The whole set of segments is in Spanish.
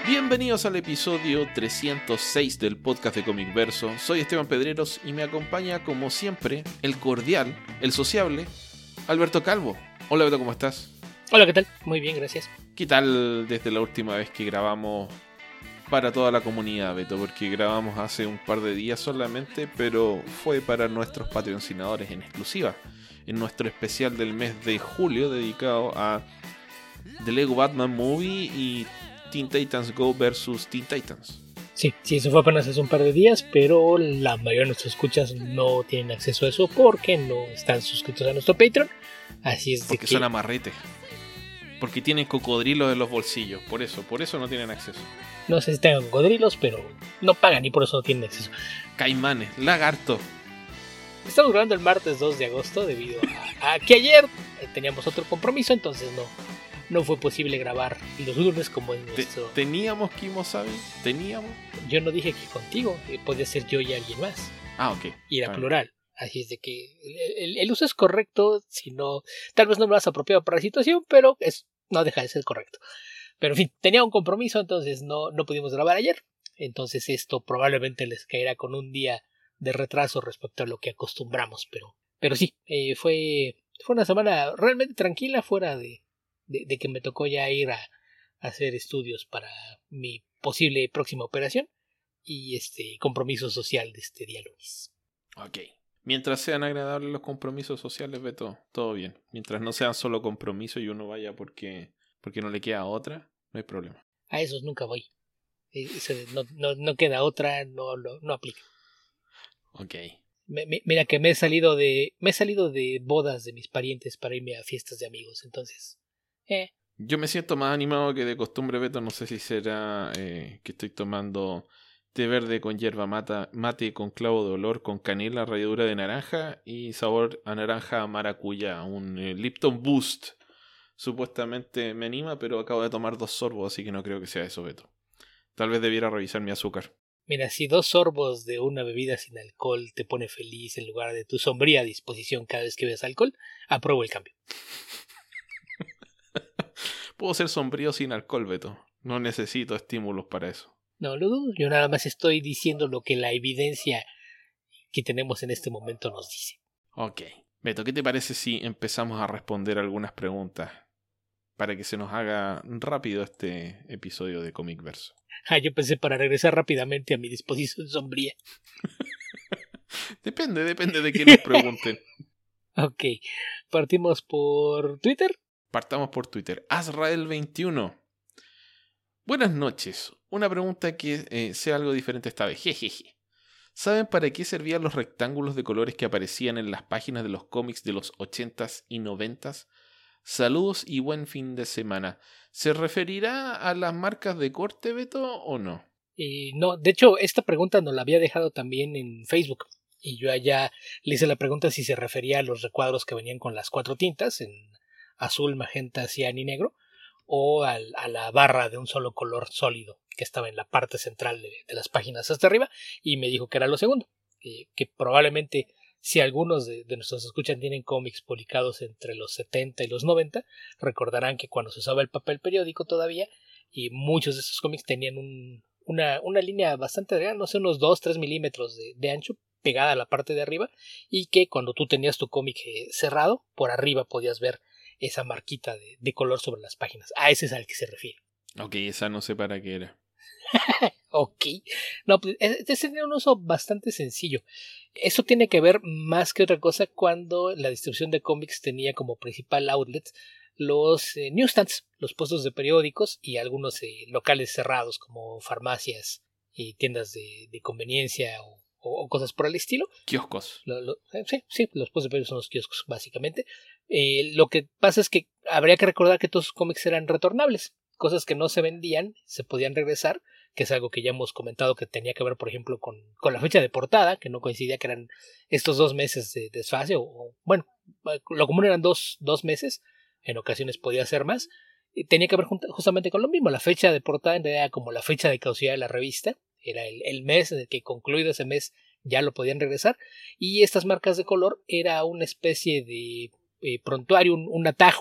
Bienvenidos al episodio 306 del podcast de Comic Verso. Soy Esteban Pedreros y me acompaña, como siempre, el cordial, el sociable, Alberto Calvo. Hola, Beto, ¿cómo estás? Hola, ¿qué tal? Muy bien, gracias. ¿Qué tal desde la última vez que grabamos para toda la comunidad, Beto? Porque grabamos hace un par de días solamente, pero fue para nuestros patrocinadores en exclusiva, en nuestro especial del mes de julio dedicado a The Lego Batman Movie y Teen Titans Go versus Teen Titans. Sí, eso fue apenas hace un par de días, pero la mayoría de nuestros escuchas no tienen acceso a eso porque no están suscritos a nuestro Patreon. Así es. Porque son amarretes. Porque tienen cocodrilos en los bolsillos. Por eso no tienen acceso. No sé si tengan cocodrilos, pero no pagan y por eso no tienen acceso. Caimanes, lagarto. Estamos grabando el martes 2 de agosto debido a que ayer teníamos otro compromiso, entonces no fue posible grabar los lunes como en nuestro... ¿Teníamos Kimosabi? ¿Teníamos? Yo no dije que contigo, podía ser yo y alguien más. Ah, ok. Y era plural. Así es de que el uso es correcto, si no, tal vez no lo has apropiado para la situación, pero no deja de ser correcto. Pero en fin, tenía un compromiso, entonces no pudimos grabar ayer. Entonces esto probablemente les caerá con un día de retraso respecto a lo que acostumbramos. Pero sí, fue una semana realmente tranquila fuera de que me tocó ya ir a hacer estudios para mi posible próxima operación y compromiso social de este día lunes. Ok. Mientras sean agradables los compromisos sociales, Beto, todo bien. Mientras no sean solo compromisos y uno vaya porque no le queda otra, no hay problema. A esos nunca voy. No queda otra, no aplica. Ok. Mira que me he salido de bodas de mis parientes para irme a fiestas de amigos, entonces... Yo me siento más animado que de costumbre, Beto. No sé si será que estoy tomando té verde con hierba mate con clavo de olor, con canela, ralladura de naranja y sabor a naranja maracuyá. Un Lipton Boost. Supuestamente me anima, pero acabo de tomar 2 sorbos, así que no creo que sea eso, Beto. Tal vez debiera revisar mi azúcar. Mira, si 2 sorbos de una bebida sin alcohol te pone feliz en lugar de tu sombría disposición cada vez que ves alcohol, apruebo el cambio. Puedo ser sombrío sin alcohol, Beto. No necesito estímulos para eso. No lo dudo, yo nada más estoy diciendo lo que la evidencia que tenemos en este momento nos dice. Ok. Beto, ¿qué te parece si empezamos a responder algunas preguntas para que se nos haga rápido este episodio de Comic Verso? Yo pensé para regresar rápidamente a mi disposición sombría. Depende de qué nos pregunten. Ok, partimos por Twitter. Partamos por Twitter. Azrael21. Buenas noches. Una pregunta que sea algo diferente esta vez. Jejeje. ¿Saben para qué servían los rectángulos de colores que aparecían en las páginas de los cómics de los 80s y 90s? Saludos y buen fin de semana. ¿Se referirá a las marcas de corte, Beto, o no? No, de hecho, esta pregunta nos la había dejado también en Facebook. Y yo allá le hice la pregunta si se refería a los recuadros que venían con las 4 tintas, en azul, magenta, cian y negro, o a la barra de un solo color sólido que estaba en la parte central de las páginas hasta arriba, y me dijo que era lo segundo, que probablemente si algunos de nuestros escuchan tienen cómics publicados entre los 70 y los 90, recordarán que cuando se usaba el papel periódico todavía, y muchos de esos cómics tenían una línea bastante delgada, no sé, unos 2-3 milímetros de ancho, pegada a la parte de arriba, y que cuando tú tenías tu cómic cerrado, por arriba podías ver esa marquita de color sobre las páginas. A ese es al que se refiere. Ok, esa no sé para qué era. Ok. No, pues ese tiene un uso bastante sencillo. Eso tiene que ver más que otra cosa cuando la distribución de cómics tenía como principal outlet los newsstands, los puestos de periódicos y algunos locales cerrados como farmacias y tiendas de conveniencia o cosas por el estilo. Kioscos. Sí, los puestos de periódicos son los kioscos básicamente. Lo que pasa es que habría que recordar que estos cómics eran retornables. Cosas que no se vendían se podían regresar, que es algo que ya hemos comentado que tenía que ver, por ejemplo, con la fecha de portada, que no coincidía que eran estos 2 meses de desfase, bueno, lo común eran dos meses, en ocasiones podía ser más, y tenía que ver justamente con lo mismo. La fecha de portada en realidad era como la fecha de caducidad de la revista, era el mes en el que concluido ese mes ya lo podían regresar, y estas marcas de color era una especie de prontuario, un atajo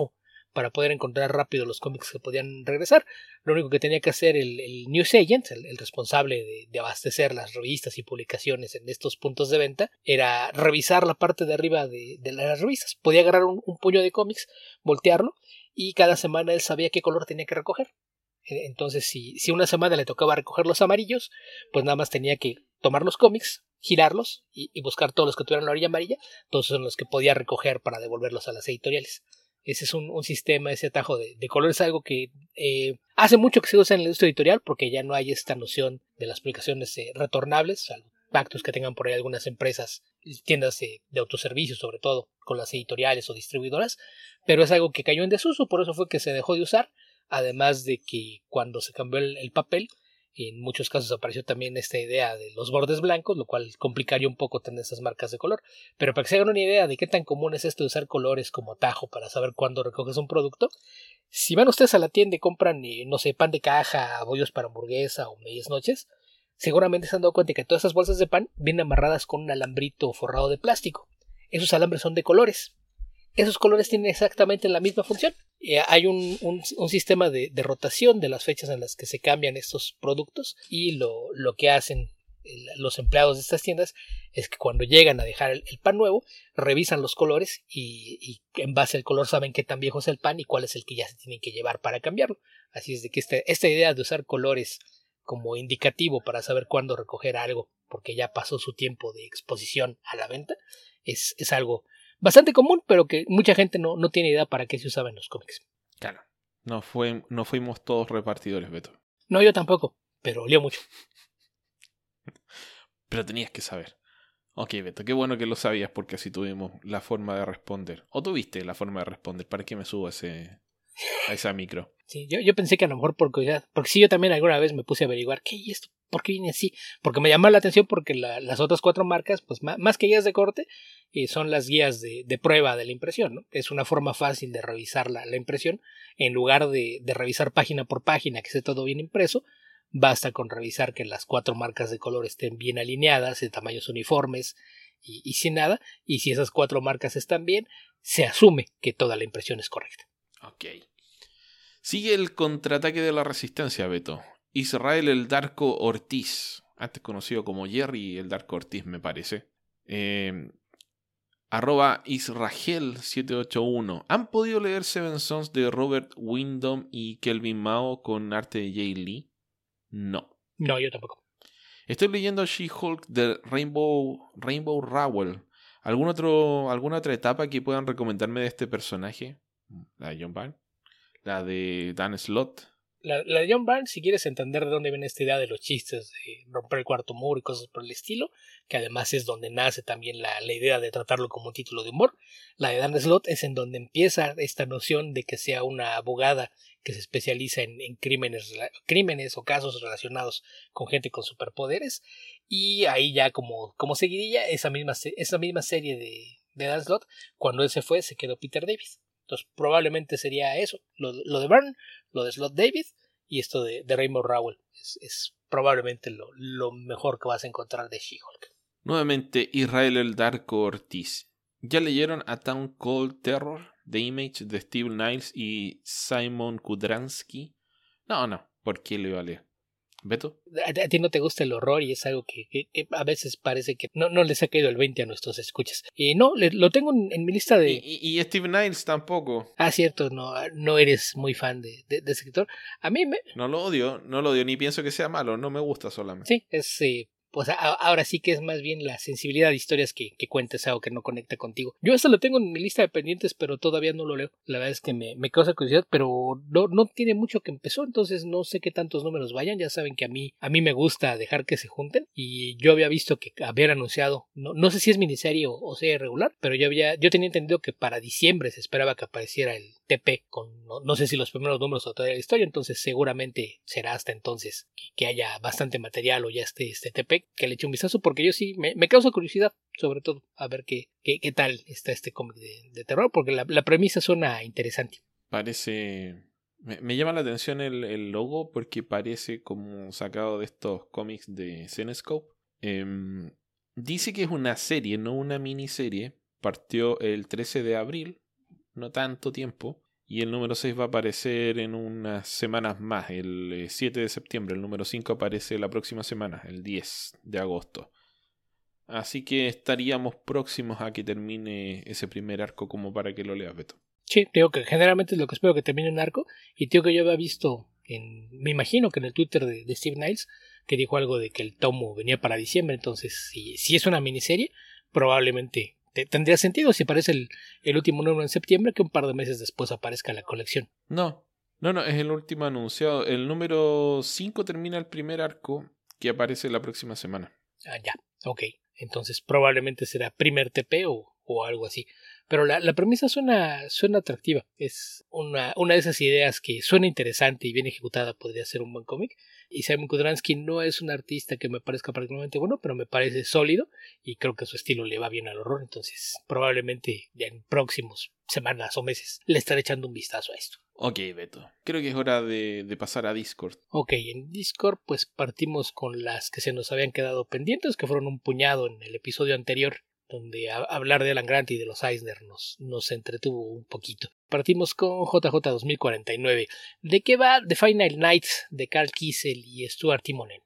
para poder encontrar rápido los cómics que podían regresar. Lo único que tenía que hacer el news agent, el responsable de abastecer las revistas y publicaciones en estos puntos de venta, era revisar la parte de arriba de las revistas. Podía agarrar un puño de cómics, voltearlo, y cada semana él sabía qué color tenía que recoger. Entonces, si una semana le tocaba recoger los amarillos, pues nada más tenía que tomar los cómics, girarlos y buscar todos los que tuvieran la orilla amarilla. Todos son los que podía recoger para devolverlos a las editoriales. Ese es un sistema, ese atajo de color es algo que hace mucho que se usa en la industria editorial, porque ya no hay esta noción de las publicaciones retornables, pactos que tengan por ahí algunas empresas, tiendas de autoservicios sobre todo, con las editoriales o distribuidoras, pero es algo que cayó en desuso, por eso fue que se dejó de usar. Además de que cuando se cambió el papel, en muchos casos apareció también esta idea de los bordes blancos, lo cual complicaría un poco tener esas marcas de color. Pero para que se hagan una idea de qué tan común es esto de usar colores como atajo para saber cuándo recoges un producto, si van ustedes a la tienda y compran, no sé, pan de caja, bollos para hamburguesa o medias noches, seguramente se han dado cuenta que todas esas bolsas de pan vienen amarradas con un alambrito forrado de plástico. Esos alambres son de colores. Esos colores tienen exactamente la misma función. Hay un sistema de rotación de las fechas en las que se cambian estos productos, y lo que hacen los empleados de estas tiendas es que cuando llegan a dejar el pan nuevo, revisan los colores y en base al color saben qué tan viejo es el pan y cuál es el que ya se tienen que llevar para cambiarlo. Así es de que esta idea de usar colores como indicativo para saber cuándo recoger algo porque ya pasó su tiempo de exposición a la venta es algo bastante común, pero que mucha gente no tiene idea para qué se usaba en los cómics. Claro. No fuimos todos repartidores, Beto. No, yo tampoco, pero olió mucho. Pero tenías que saber. Ok, Beto, qué bueno que lo sabías, porque así tuvimos la forma de responder. O tuviste la forma de responder. ¿Para qué me subo a esa micro? Sí, yo pensé que a lo mejor por curiosidad, porque sí, yo también alguna vez me puse a averiguar qué y esto, por qué viene así, porque me llamó la atención porque las otras 4 marcas, pues más que guías de corte, son las guías de prueba de la impresión, ¿no? Es una forma fácil de revisar la impresión, en lugar de revisar página por página que esté todo bien impreso. Basta con revisar que las 4 marcas de color estén bien alineadas, de tamaños uniformes y sin nada, y si esas 4 marcas están bien, se asume que toda la impresión es correcta. Ok. Sigue el contraataque de la resistencia, Beto. Israel el Darko Ortiz, antes conocido como Jerry el Darko Ortiz, me parece. @Israel781. ¿Han podido leer Seven Sons de Robert Wyndham y Kelvin Mao con arte de Jay Lee? No. No, yo tampoco. Estoy leyendo She-Hulk de Rainbow Rowell. ¿Alguna otra etapa que puedan recomendarme de este personaje? La de John Byrne. La de Dan Slott. La de John Byrne, si quieres entender de dónde viene esta idea de los chistes, de romper el cuarto muro y cosas por el estilo, que además es donde nace también la idea de tratarlo como un título de humor. La de Dan Slott es en donde empieza esta noción de que sea una abogada que se especializa en crímenes o casos relacionados con gente con superpoderes, y ahí ya como seguidilla esa misma serie de Dan Slott. Cuando él se fue, se quedó Peter David. Entonces probablemente sería eso, lo de Byrne, lo de Slott David y esto de Rainbow Rowell. Es probablemente lo mejor que vas a encontrar de She-Hulk. Nuevamente Israel el Darko Ortiz. ¿Ya leyeron A Town Called Terror? The Image de Steve Niles y Simon Kudransky. No, ¿por qué lo iba a leer? ¿Beto? A ti no te gusta el horror y es algo que a veces parece que no les ha caído el 20 a nuestros escuchas. No, lo tengo en mi lista de... Y Steve Niles tampoco. Cierto, no eres muy fan de ese escritor. A mí No lo odio, ni pienso que sea malo, no me gusta solamente. Sí, es... pues ahora sí que es más bien la sensibilidad de historias que cuentes algo que no conecta contigo. Yo esto lo tengo en mi lista de pendientes, pero todavía no lo leo. La verdad es que me causa curiosidad, pero no tiene mucho que empezó, entonces no sé qué tantos números vayan. Ya saben que a mí me gusta dejar que se junten, y yo había visto que habían anunciado, no sé si es miniserie o serie regular, pero yo tenía entendido que para diciembre se esperaba que apareciera el TP con no sé si los primeros números o toda la historia, entonces seguramente será hasta entonces que haya bastante material o ya esté este TP, que le eche un vistazo, porque yo sí me causa curiosidad, sobre todo a ver qué tal está este cómic de terror, porque la premisa suena interesante. Parece... Me llama la atención el logo, porque parece como sacado de estos cómics de Zenescope. Dice que es una serie, no una miniserie. Partió el 13 de abril, no tanto tiempo, Y el número 6 va a aparecer en unas semanas más, el 7 de septiembre. El número 5 aparece la próxima semana, el 10 de agosto. Así que estaríamos próximos a que termine ese primer arco como para que lo leas, Beto. Sí, digo que generalmente es lo que espero que termine un arco. Y digo que yo había visto, me imagino que en el Twitter de Steve Niles, que dijo algo de que el tomo venía para diciembre. Entonces, si es una miniserie, probablemente tendría sentido si aparece el último número en septiembre que un par de meses después aparezca la colección. No, es el último anunciado. El número 5 termina el primer arco que aparece la próxima semana. Ah, ya, ok. Entonces probablemente será primer TP o algo así. Pero la premisa suena atractiva. Es una de esas ideas que suena interesante y bien ejecutada. Podría ser un buen cómic. Y Simon Kudranski no es un artista que me parezca particularmente bueno, pero me parece sólido y creo que su estilo le va bien al horror. Entonces probablemente ya en próximos semanas o meses le estaré echando un vistazo a esto. Ok, Beto. Creo que es hora de pasar a Discord. Ok, en Discord pues partimos con las que se nos habían quedado pendientes, que fueron un puñado en el episodio anterior, donde hablar de Alan Grant y de los Eisner nos entretuvo un poquito. Partimos con JJ 2049. ¿De qué va The Final Night de Carl Kiesel y Stuart Timonen?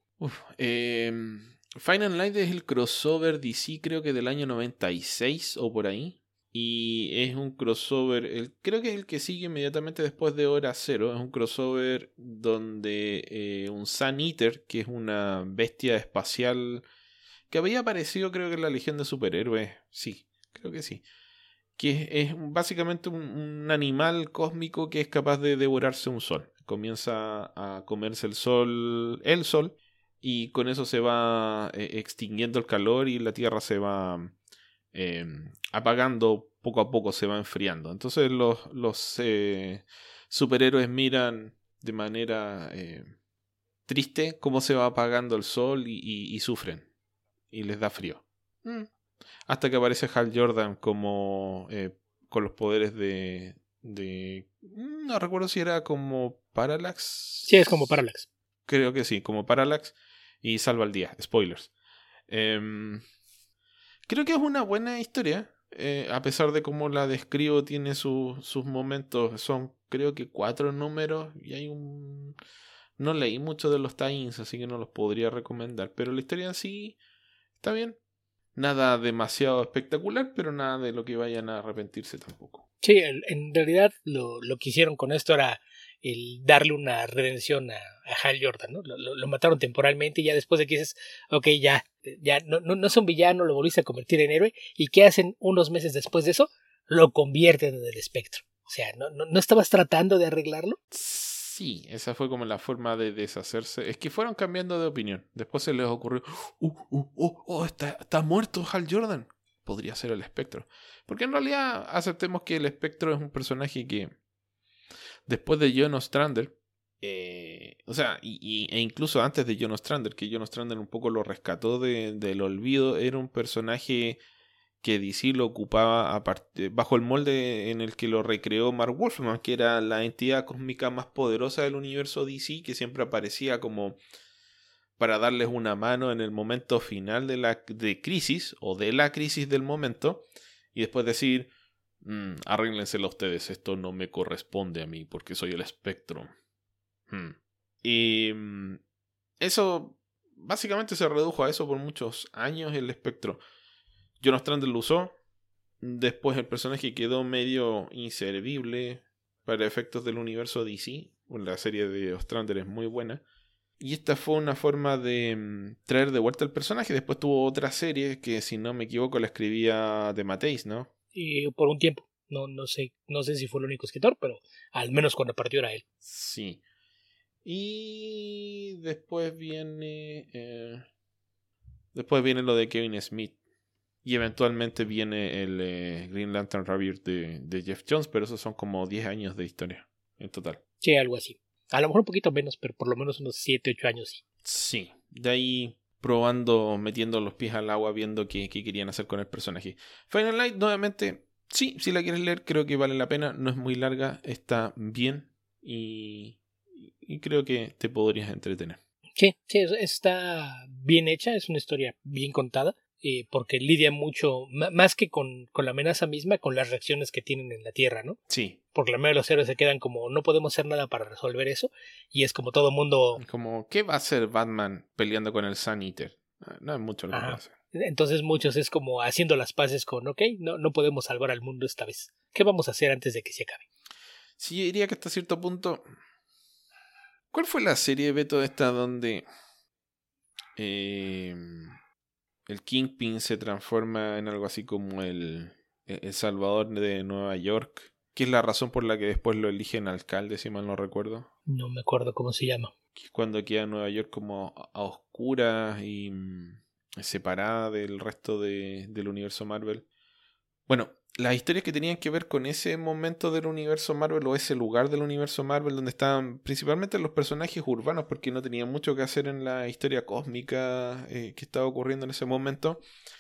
Final Night es el crossover DC, creo que del año 96 o por ahí. Y es un crossover, creo que es el que sigue inmediatamente después de Hora Cero. Es un crossover donde un Sun Eater, que es una bestia espacial que había aparecido creo que en la Legión de Superhéroes. Sí, creo que sí. Que es básicamente un animal cósmico que es capaz de devorarse un sol. Comienza a comerse el sol, y con eso se va extinguiendo el calor y la Tierra se va apagando poco a poco, se va enfriando. Entonces los superhéroes miran de manera triste cómo se va apagando el sol y sufren y les da frío. Hasta que aparece Hal Jordan como con los poderes no recuerdo si era como Parallax. Sí, es como Parallax. Creo que sí, como Parallax, y salva el día. Spoilers. Creo que es una buena historia. A pesar de cómo la describo, tiene sus momentos. Son creo que 4 números y hay un... No leí mucho de los tie-ins, así que no los podría recomendar. Pero la historia en sí está bien. Nada demasiado espectacular, pero nada de lo que vayan a arrepentirse tampoco. Sí, en realidad lo que hicieron con esto era el darle una redención a Hal Jordan, ¿no? Lo mataron temporalmente y ya después de que dices, ok, ya no es un villano, lo volviste a convertir en héroe. ¿Y qué hacen unos meses después de eso? Lo convierten en el Espectro. O sea, ¿no estabas tratando de arreglarlo? Sí, esa fue como la forma de deshacerse. Es que fueron cambiando de opinión. Después se les ocurrió, está muerto Hal Jordan. Podría ser el Espectro. Porque en realidad aceptemos que el Espectro es un personaje que después de John Ostrander, o sea, e incluso antes de John Ostrander, que John Ostrander un poco lo rescató del olvido, era un personaje que DC lo ocupaba bajo el molde en el que lo recreó Mark Wolfman, que era la entidad cósmica más poderosa del universo DC, que siempre aparecía como para darles una mano en el momento final de crisis o de la crisis del momento, y después decir, arréglenselo ustedes, esto no me corresponde a mí porque soy el Espectro. Y eso básicamente se redujo a eso por muchos años. El Espectro, John Ostrander lo usó. Después el personaje quedó medio inservible para efectos del universo DC. La serie de Ostrander es muy buena. Y esta fue una forma de traer de vuelta el personaje. Después tuvo otra serie que, si no me equivoco, la escribía de Mateis, ¿no? Y por un tiempo. No sé si fue el único escritor, pero al menos cuando partió era él. Sí. Y después viene lo de Kevin Smith. Y eventualmente viene el Green Lantern Rebirth de Jeff Jones, pero esos son como 10 años de historia en total. Sí, algo así. A lo mejor un poquito menos, pero por lo menos unos 7, 8 años sí. Sí, de ahí probando, metiendo los pies al agua, viendo qué querían hacer con el personaje. Final Night, nuevamente, sí, si la quieres leer, creo que vale la pena. No es muy larga, está bien y creo que te podrías entretener. Sí, está bien hecha, es una historia bien contada. porque lidian mucho, más que con la amenaza misma, con las reacciones que tienen en la Tierra, ¿no? Sí. Porque la mayoría de los héroes se quedan como, no podemos hacer nada para resolver eso, y es como todo mundo... Como, ¿qué va a hacer Batman peleando con el Sun Eater? No es mucho lo que puede Ajá. hacer. Entonces muchos es como haciendo las paces con, ok, no podemos salvar al mundo esta vez. ¿Qué vamos a hacer antes de que se acabe? Sí, yo diría que hasta cierto punto... ¿Cuál fue la serie, Beto, esta donde el Kingpin se transforma en algo así como el Salvador de Nueva York? Que es la razón por la que después lo eligen alcalde, si mal no recuerdo. No me acuerdo cómo se llama. Que es cuando queda Nueva York como a oscuras y separada del resto del universo Marvel. Bueno, las historias que tenían que ver con ese momento del universo Marvel o ese lugar del universo Marvel donde estaban principalmente los personajes urbanos porque no tenían mucho que hacer en la historia cósmica que estaba ocurriendo en ese momento,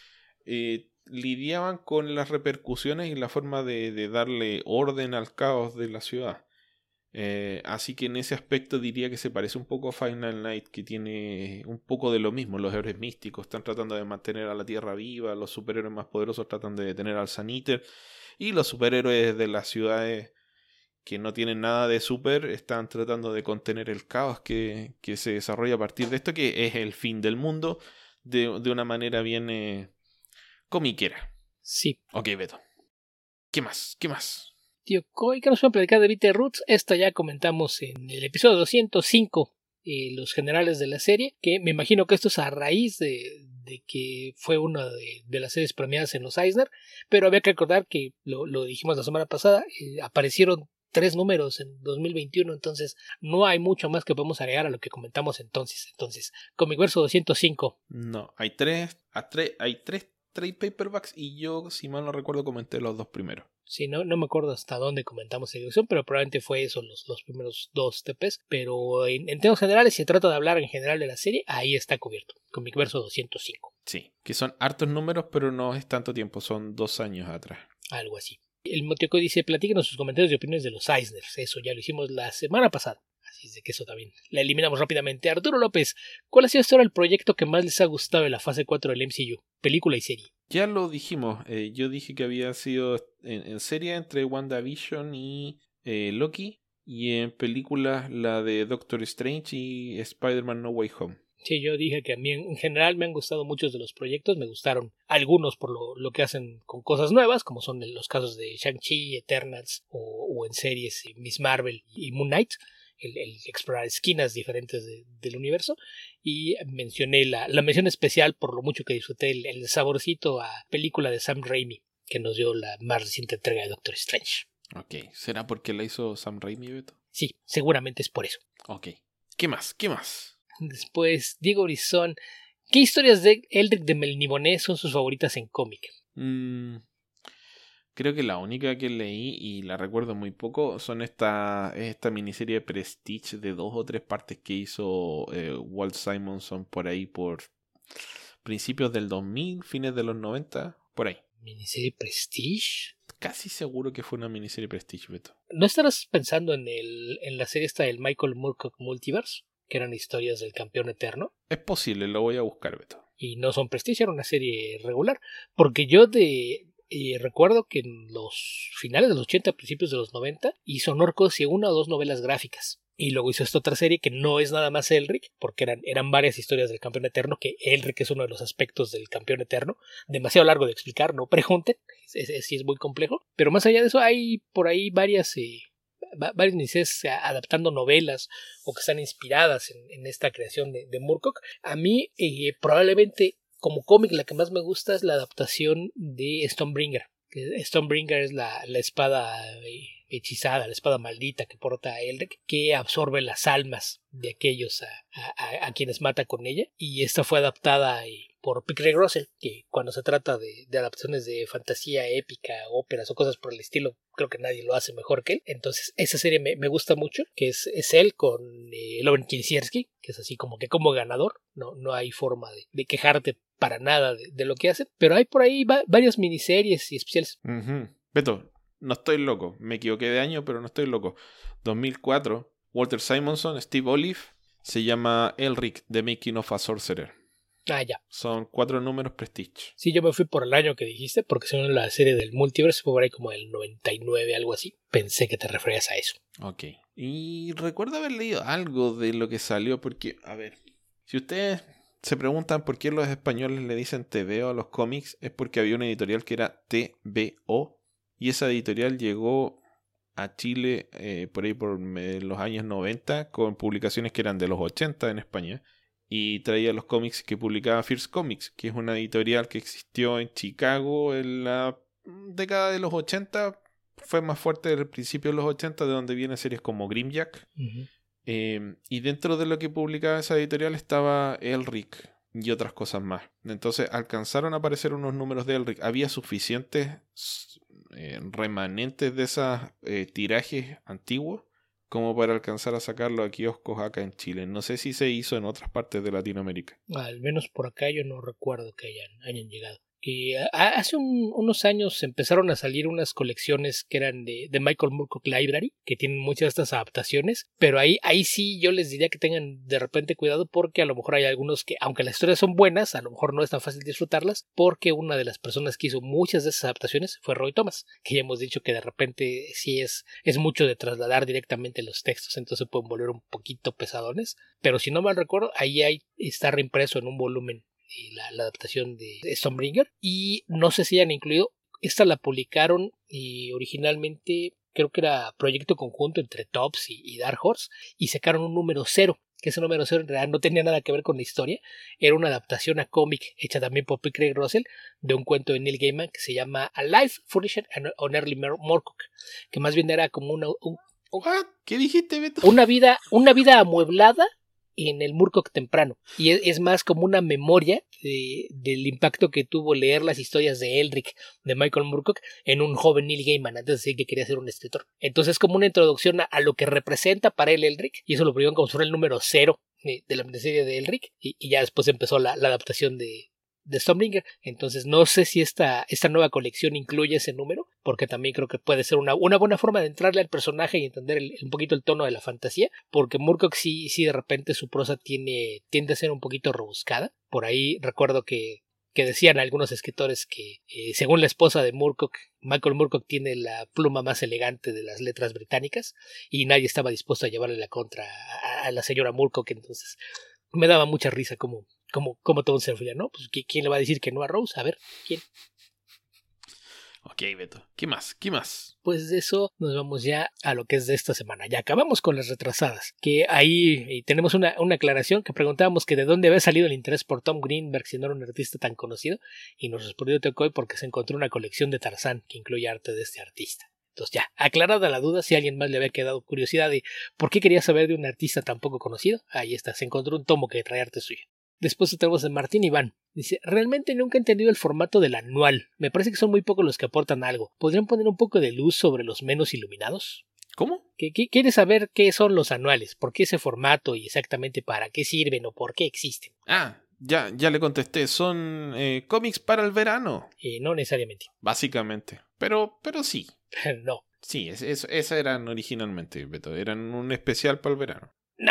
lidiaban con las repercusiones y la forma de darle orden al caos de la ciudad. Así que en ese aspecto diría que se parece un poco a Final Night, que tiene un poco de lo mismo. Los héroes místicos están tratando de mantener a la Tierra viva, los superhéroes más poderosos tratan de detener al Sun Eater, y los superhéroes de las ciudades que no tienen nada de super están tratando de contener el caos que se desarrolla a partir de esto, que es el fin del mundo, de una manera bien comiquera. Sí. Ok, Beto. ¿Qué más? ¿Qué más? Tío Coy, que nos van a platicar de Bitter Roots. Esta ya comentamos en el episodio 205, los generales de la serie, que me imagino que esto es a raíz de que fue una de las series premiadas en los Eisner, pero había que recordar que lo dijimos la semana pasada, aparecieron 3 números en 2021, entonces no hay mucho más que podemos agregar a lo que comentamos entonces. Entonces, Comicverso 205. No, hay tres trade paperbacks y yo, si mal no recuerdo, comenté los 2 primeros. Sí, no me acuerdo hasta dónde comentamos esa edición, pero probablemente fue eso, los primeros 2 TPs. Pero en términos generales, si se trata de hablar en general de la serie, ahí está cubierto. Comicverso 205. Sí, que son hartos números, pero no es tanto tiempo, son 2 años atrás. Algo así. El Motioco dice, platíquenos sus comentarios y opiniones de los Eisners. Eso ya lo hicimos la semana pasada. Así es de que eso también la eliminamos rápidamente. Arturo López, ¿cuál ha sido hasta ahora el proyecto que más les ha gustado en la fase 4 del MCU? Película y serie. Ya lo dijimos, yo dije que había sido en serie entre WandaVision y Loki, y en películas la de Doctor Strange y Spider-Man No Way Home. Sí, yo dije que a mí en general me han gustado muchos de los proyectos, me gustaron algunos por lo que hacen con cosas nuevas, como son los casos de Shang-Chi, Eternals o en series Miss Marvel y Moon Knight, el explorar esquinas diferentes del universo, y mencioné la mención especial por lo mucho que disfruté el saborcito a película de Sam Raimi, que nos dio la más reciente entrega de Doctor Strange. Ok, ¿será porque la hizo Sam Raimi, Beto? Sí, seguramente es por eso. Ok, ¿qué más? ¿Qué más? Después, Diego Brizón, ¿qué historias de Eldrick de Melniboné son sus favoritas en cómic? Creo que la única que leí y la recuerdo muy poco son esta miniserie Prestige de 2 o 3 partes que hizo Walt Simonson por ahí por principios del 2000, fines de los 90, por ahí. ¿Miniserie Prestige? Casi seguro que fue una miniserie Prestige, Beto. ¿No estarás pensando en la serie esta del Michael Moorcock Multiverse? Que eran historias del campeón eterno. Es posible, lo voy a buscar, Beto. Y no son Prestige, era una serie regular. Porque yo recuerdo que en los finales de los 80, principios de los 90, hizo Norcos y 1 o 2 novelas gráficas. Y luego hizo esta otra serie que no es nada más Elric, porque eran varias historias del campeón eterno, que Elric es uno de los aspectos del campeón eterno. Demasiado largo de explicar, no pregunten, sí es muy complejo. Pero más allá de eso, hay por ahí varias miniseries adaptando novelas o que están inspiradas en esta creación de Moorcock. A mí, probablemente, como cómic, la que más me gusta es la adaptación de Stonebringer. Stonebringer es la espada hechizada, la espada maldita que porta Elric, que absorbe las almas de aquellos a quienes mata con ella. Y esta fue adaptada por Pick Ray Russell, que cuando se trata de adaptaciones de fantasía épica, óperas o cosas por el estilo, creo que nadie lo hace mejor que él. Entonces esa serie me gusta mucho, que es él con Lovren Kinsiewski, que es así como que como ganador, no hay forma de quejarte para nada de lo que hacen, pero hay por ahí varias miniseries y especiales. Beto, no estoy loco, me equivoqué de año, pero no estoy loco. 2004, Walter Simonson, Steve Olive, se llama Elric, The Making of a Sorcerer. Ah, ya. Son 4 números Prestige. Sí, yo me fui por el año que dijiste, porque si no la serie del Multiverse fue por ahí como el 99, algo así. Pensé que te referías a eso. Ok. Y recuerdo haber leído algo de lo que salió, porque, a ver, si ustedes se preguntan por qué los españoles le dicen TVO a los cómics, es porque había una editorial que era TVO, y esa editorial llegó a Chile por ahí por los años 90 con publicaciones que eran de los 80 en España, y traía los cómics que publicaba First Comics, que es una editorial que existió en Chicago en la década de los 80. Fue más fuerte desde el principio de los 80, de donde vienen series como Grimjack. Uh-huh. Y dentro de lo que publicaba esa editorial estaba Elric y otras cosas más. Entonces alcanzaron a aparecer unos números de Elric. Había suficientes remanentes de esos tirajes antiguos como para alcanzar a sacarlo a kioscos acá en Chile. No sé si se hizo en otras partes de Latinoamérica. Al menos por acá yo no recuerdo que hayan llegado. Que hace unos años empezaron a salir unas colecciones que eran de Michael Moorcock Library, que tienen muchas de estas adaptaciones, pero ahí sí yo les diría que tengan de repente cuidado, porque a lo mejor hay algunos que, aunque las historias son buenas, a lo mejor no es tan fácil disfrutarlas, porque una de las personas que hizo muchas de esas adaptaciones fue Roy Thomas, que ya hemos dicho que de repente sí es mucho de trasladar directamente los textos, entonces pueden volver un poquito pesadones, pero si no mal recuerdo, ahí está reimpreso en un volumen la adaptación de Stormbringer, y no sé si han incluido, esta la publicaron originalmente, creo que era proyecto conjunto entre Topps y Dark Horse, y sacaron un número 0, que ese número 0 en realidad no tenía nada que ver con la historia, era una adaptación a cómic hecha también por P. Craig Russell de un cuento de Neil Gaiman que se llama A Life Furnished on Early Moorcock, que más bien era como ¿Qué dijiste, Beto? una vida amueblada en el Moorcock temprano, y es más como una memoria del impacto que tuvo leer las historias de Elric de Michael Moorcock en un joven Neil Gaiman antes de decir que quería ser un escritor. Entonces es como una introducción a lo que representa para él Elric, y eso lo pusieron como si fuera el número 0 de la miniserie de Elric, y ya después empezó la adaptación de Stormbringer. Entonces no sé si esta nueva colección incluye ese número, porque también creo que puede ser una buena forma de entrarle al personaje y entender un poquito el tono de la fantasía, porque Moorcock sí de repente su prosa tiende a ser un poquito rebuscada. Por ahí recuerdo que decían algunos escritores que según la esposa de Moorcock, Michael Moorcock tiene la pluma más elegante de las letras británicas, y nadie estaba dispuesto a llevarle la contra a la señora Moorcock. Entonces me daba mucha risa como todo se refería, ¿no? Pues ¿quién le va a decir que no a Rose? A ver, ¿quién? Ok, Beto. ¿Qué más? Pues de eso nos vamos ya a lo que es de esta semana. Ya acabamos con las retrasadas, que ahí tenemos una aclaración, que preguntábamos que de dónde había salido el interés por Tom Greenberg si no era un artista tan conocido, y nos respondió Tecoy porque se encontró una colección de Tarzán que incluye arte de este artista. Entonces ya, aclarada la duda, si a alguien más le había quedado curiosidad de por qué quería saber de un artista tan poco conocido, ahí está, se encontró un tomo que trae arte suyo. Después tenemos a Martín Iván. Dice, realmente nunca he entendido el formato del anual. Me parece que son muy pocos los que aportan algo. ¿Podrían poner un poco de luz sobre los menos iluminados? ¿Cómo? ¿Quieres saber qué son los anuales? ¿Por qué ese formato y exactamente para qué sirven o por qué existen? Ya le contesté. Son cómics para el verano. No necesariamente. Básicamente. Pero sí. No. Sí, esas eran originalmente, Beto. Eran un especial para el verano. No.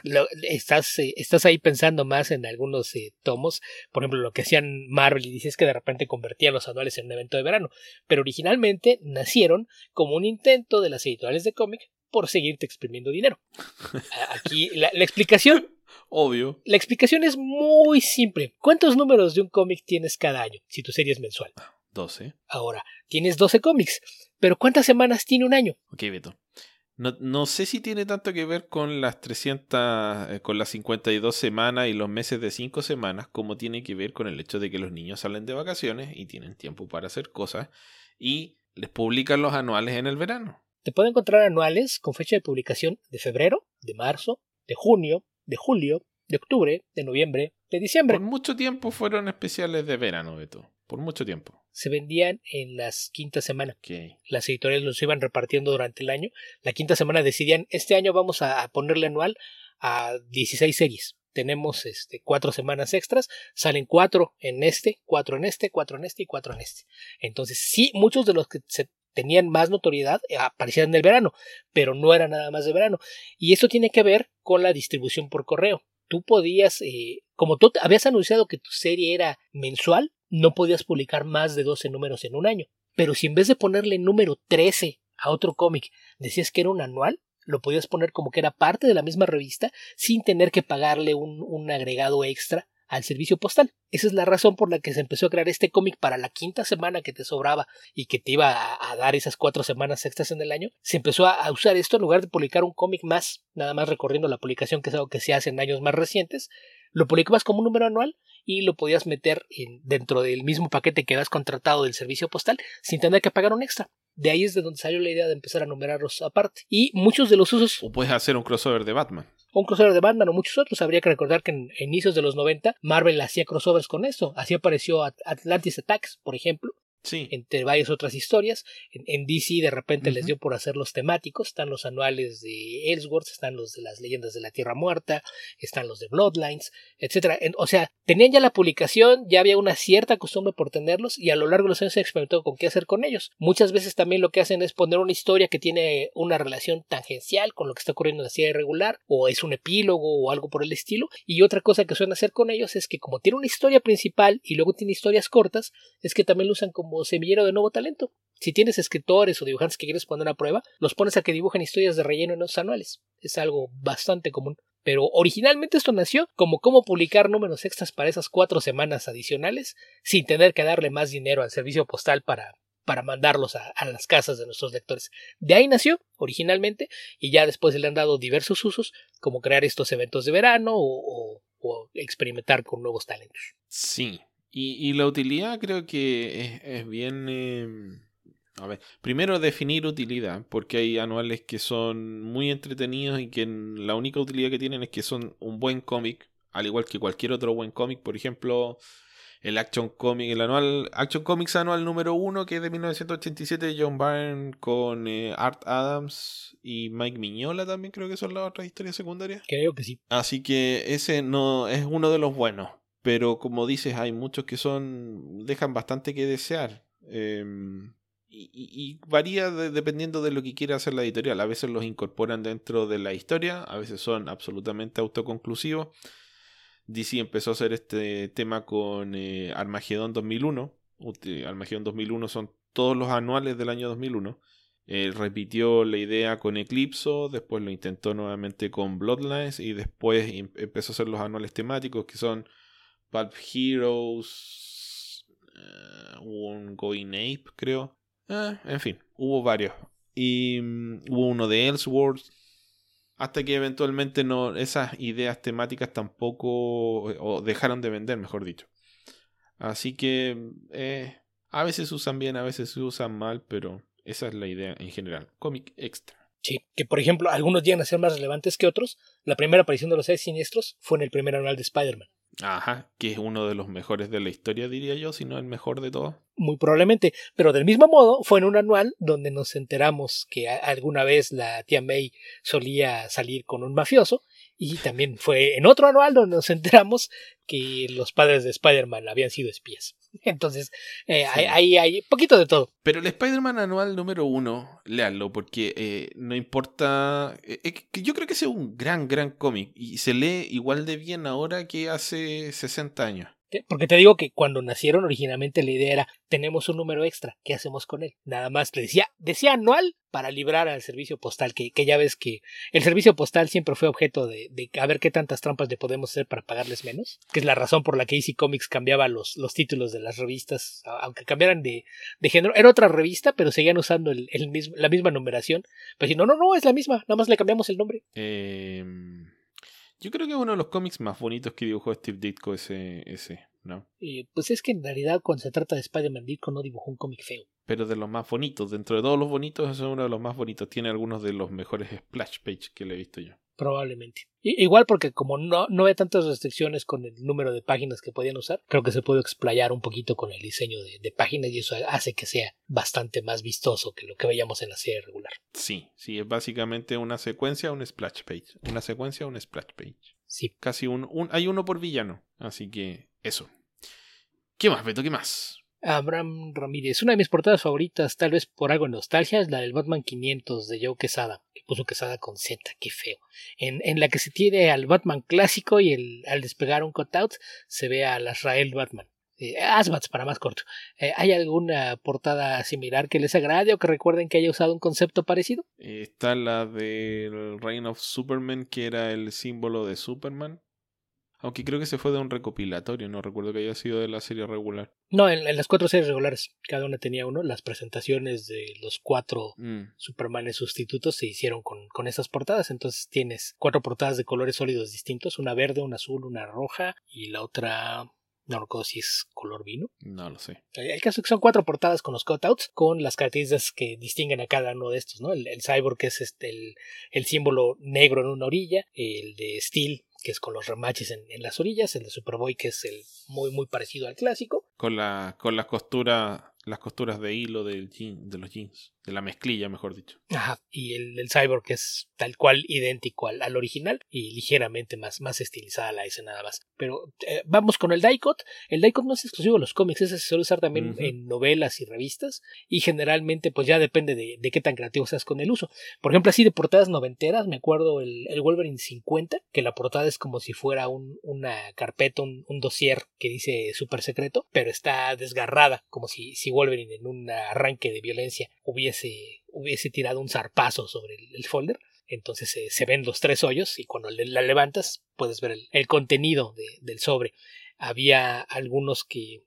Estás ahí pensando más en algunos tomos. Por ejemplo, lo que hacían Marvel, y dices que de repente convertían los anuales en un evento de verano. Pero originalmente nacieron como un intento de las editoriales de cómic por seguirte exprimiendo dinero. Aquí la explicación. Obvio. La explicación es muy simple. ¿Cuántos números de un cómic tienes cada año si tu serie es mensual? 12. Ahora, tienes 12 cómics. ¿Pero cuántas semanas tiene un año? Ok, Beto. No sé si tiene tanto que ver con las 300, con las 52 semanas y los meses de 5 semanas, como tiene que ver con el hecho de que los niños salen de vacaciones y tienen tiempo para hacer cosas y les publican los anuales en el verano. Te pueden encontrar anuales con fecha de publicación de febrero, de marzo, de junio, de julio, de octubre, de noviembre, de diciembre. Por mucho tiempo fueron especiales de verano, Beto. Por mucho tiempo. Se vendían en las quintas semanas. Okay. Las editoriales los iban repartiendo durante el año. La quinta semana decidían, este año vamos a ponerle anual a 16 series. Tenemos 4 semanas extras, salen 4 en este, 4 en este, 4 en este y 4 en este. Entonces sí, muchos de los que tenían más notoriedad aparecían en el verano, pero no era nada más de verano. Y esto tiene que ver con la distribución por correo. Tú podías como tú habías anunciado que tu serie era mensual, no podías publicar más de 12 números en un año. Pero si en vez de ponerle número 13 a otro cómic decías que era un anual, lo podías poner como que era parte de la misma revista sin tener que pagarle un agregado extra al servicio postal. Esa es la razón por la que se empezó a crear este cómic para la quinta semana que te sobraba y que te iba a dar esas 4 semanas extras en el año. Se empezó a usar esto en lugar de publicar un cómic más, nada más recorriendo la publicación, que es algo que se hace en años más recientes. Lo publicabas como un número anual y lo podías meter dentro del mismo paquete que habías contratado del servicio postal sin tener que pagar un extra. De ahí es de donde salió la idea de empezar a numerarlos aparte. Y muchos de los usos... O puedes hacer un crossover de Batman. Un crossover de Batman o muchos otros. Habría que recordar que en inicios de los 90 Marvel hacía crossovers con esto. Así apareció Atlantis Attacks, por ejemplo. Sí. Entre varias otras historias. En DC de repente les dio por hacer los temáticos. Están los anuales de Ellsworth, están los de las leyendas de la Tierra Muerta, están los de Bloodlines, etc. O sea, tenían ya la publicación, ya había una cierta costumbre por tenerlos y a lo largo de los años se experimentó con qué hacer con ellos. Muchas veces también lo que hacen es poner una historia que tiene una relación tangencial con lo que está ocurriendo en la serie regular, o es un epílogo o algo por el estilo. Y otra cosa que suelen hacer con ellos es que como tiene una historia principal y luego tiene historias cortas, es que también lo usan como semillero de nuevo talento. Si tienes escritores o dibujantes que quieres poner a prueba, los pones a que dibujen historias de relleno en los anuales. Es algo bastante común. Pero originalmente esto nació como cómo publicar números extras para esas 4 semanas adicionales sin tener que darle más dinero al servicio postal para mandarlos a las casas de nuestros lectores. De ahí nació originalmente y ya después le han dado diversos usos como crear estos eventos de verano o experimentar con nuevos talentos. Sí. Y la utilidad creo que es bien... A ver, primero definir utilidad, porque hay anuales que son muy entretenidos y que la única utilidad que tienen es que son un buen cómic, al igual que cualquier otro buen cómic. Por ejemplo, el Action Comics anual número 1, que es de 1987, de John Byrne con Art Adams y Mike Mignola también, creo que son las otras historias secundarias. Creo que sí. Así que ese no es uno de los buenos. Pero como dices, hay muchos que dejan bastante que desear. Y varía dependiendo de lo que quiera hacer la editorial. A veces los incorporan dentro de la historia, a veces son absolutamente autoconclusivos. DC empezó a hacer este tema con Armageddon 2001. Armageddon 2001 son todos los anuales del año 2001. Repitió la idea con Eclipso, después lo intentó nuevamente con Bloodlines y después empezó a hacer los anuales temáticos que son Pulp Heroes, un Going Ape, creo. En fin, hubo varios. Y hubo uno de Elseworlds. Hasta que eventualmente esas ideas temáticas tampoco o dejaron de vender, mejor dicho. Así que a veces se usan bien, a veces se usan mal, pero esa es la idea en general. Cómic extra. Sí, que por ejemplo algunos llegan a ser más relevantes que otros. La primera aparición de los 6 siniestros fue en el primer anual de Spider-Man. Ajá, que es uno de los mejores de la historia, diría yo, si no el mejor de todos. Muy probablemente, pero del mismo modo fue en un anual donde nos enteramos que alguna vez la tía May solía salir con un mafioso, y también fue en otro anual donde nos enteramos que los padres de Spider-Man habían sido espías. Entonces, sí. hay poquito de todo. Pero el Spider-Man anual número 1, léanlo, porque no importa... yo creo que ese es un gran cómic y se lee igual de bien ahora que hace 60 años. Porque te digo que cuando nacieron originalmente la idea era, tenemos un número extra, ¿qué hacemos con él? Nada más le decía anual para librar al servicio postal, que ya ves que el servicio postal siempre fue objeto de a ver qué tantas trampas le podemos hacer para pagarles menos, que es la razón por la que DC Comics cambiaba los títulos de las revistas, aunque cambiaran de género. Era otra revista, pero seguían usando la misma numeración. Pero si no, es la misma, nada más le cambiamos el nombre. Yo creo que es uno de los cómics más bonitos que dibujó Steve Ditko ese, ¿no? Pues es que en realidad cuando se trata de Spider-Man, Ditko no dibujó un cómic feo. Pero de los más bonitos, dentro de todos los bonitos, es uno de los más bonitos. Tiene algunos de los mejores splash page que le he visto yo. Probablemente. Igual porque como no hay tantas restricciones con el número de páginas que podían usar, creo que se puede explayar un poquito con el diseño de páginas y eso hace que sea bastante más vistoso que lo que veíamos en la serie regular. Sí, es básicamente una secuencia, un splash page. Una secuencia, un splash page. Sí. Casi hay uno por villano. Así que eso. ¿Qué más, Beto? ¿Qué más? Abraham Ramírez, una de mis portadas favoritas, tal vez por algo de nostalgia, es la del Batman 500 de Joe Quesada, que puso Quesada con Z, qué feo. En la que se tiene al Batman clásico y al despegar un cutout se ve al Azrael Batman. Asbats para más corto. ¿Hay alguna portada similar que les agrade o que recuerden que haya usado un concepto parecido? Está la del Reign of Superman, que era el símbolo de Superman. Aunque creo que se fue de un recopilatorio, no recuerdo que haya sido de la serie regular. No, en las 4 series regulares, cada una tenía uno. Las presentaciones de los 4 Supermanes sustitutos se hicieron con esas portadas. Entonces tienes 4 portadas de colores sólidos distintos, una verde, una azul, una roja y la otra... No recuerdo si es color vino. No lo sé. El caso es que son 4 portadas con los cutouts, con las características que distinguen a cada uno de estos, ¿no? El Cyborg, que es el símbolo negro en una orilla, el de Steel, que es con los remaches en las orillas, el de Superboy, que es el muy parecido al clásico. Con las costuras de hilo de los jeans, de la mezclilla, mejor dicho. Ajá, y el Cyborg, que es tal cual idéntico al original y ligeramente más estilizada la S nada más. Pero vamos con el die-cut. El die-cut no es exclusivo de los cómics, ese se suele usar también en novelas y revistas y generalmente pues ya depende de qué tan creativo seas con el uso. Por ejemplo, así de portadas noventeras, me acuerdo el Wolverine 50, que la portada es como si fuera una carpeta, un dossier que dice súper secreto, pero está desgarrada, como si Wolverine en un arranque de violencia hubiese tirado un zarpazo sobre el folder. Entonces se ven los 3 hoyos y cuando la levantas puedes ver el contenido del sobre. Había algunos que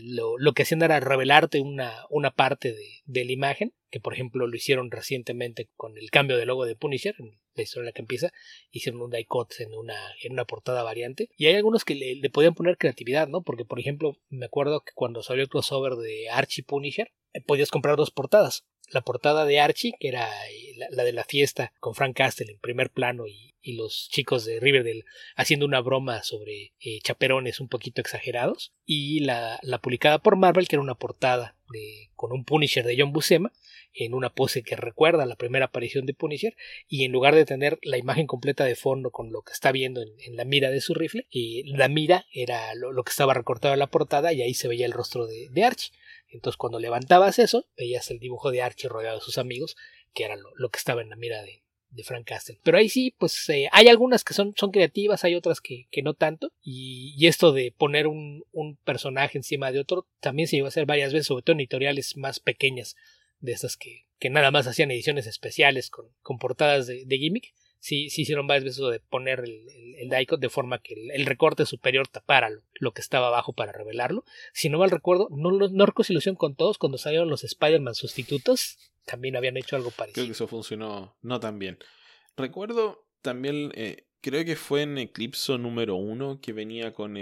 lo que hacían era revelarte una parte de la imagen, que por ejemplo lo hicieron recientemente con el cambio de logo de Punisher, en la historia en la que empieza, hicieron un die-cut en una portada variante, y hay algunos que le podían poner creatividad, ¿no? Porque por ejemplo me acuerdo que cuando salió el crossover de Archie Punisher, podías comprar 2 portadas. La portada de Archie, que era la de la fiesta con Frank Castle en primer plano y los chicos de Riverdale haciendo una broma sobre chaperones un poquito exagerados, y la publicada por Marvel, que era una portada con un Punisher de John Buscema en una pose que recuerda a la primera aparición de Punisher, y en lugar de tener la imagen completa de fondo con lo que está viendo en la mira de su rifle, la mira era lo que estaba recortado en la portada y ahí se veía el rostro de Archie. Entonces cuando levantabas eso, veías el dibujo de Archie rodeado de sus amigos, que era lo que estaba en la mira de Frank Castle. Pero ahí sí, pues hay algunas que son creativas, hay otras que no tanto, y esto de poner un personaje encima de otro también se llegó a hacer varias veces, sobre todo en editoriales más pequeñas, de esas que nada más hacían ediciones especiales con portadas de gimmick. Sí hicieron varias veces eso de poner el die-cut de forma que el recorte superior tapara lo que estaba abajo para revelarlo. Si no mal recuerdo, no recuerdo si lo hicieron con todos, cuando salieron los Spider-Man sustitutos, también habían hecho algo parecido. Creo que eso funcionó no tan bien. Recuerdo también, creo que fue en Eclipso número 1 que venía con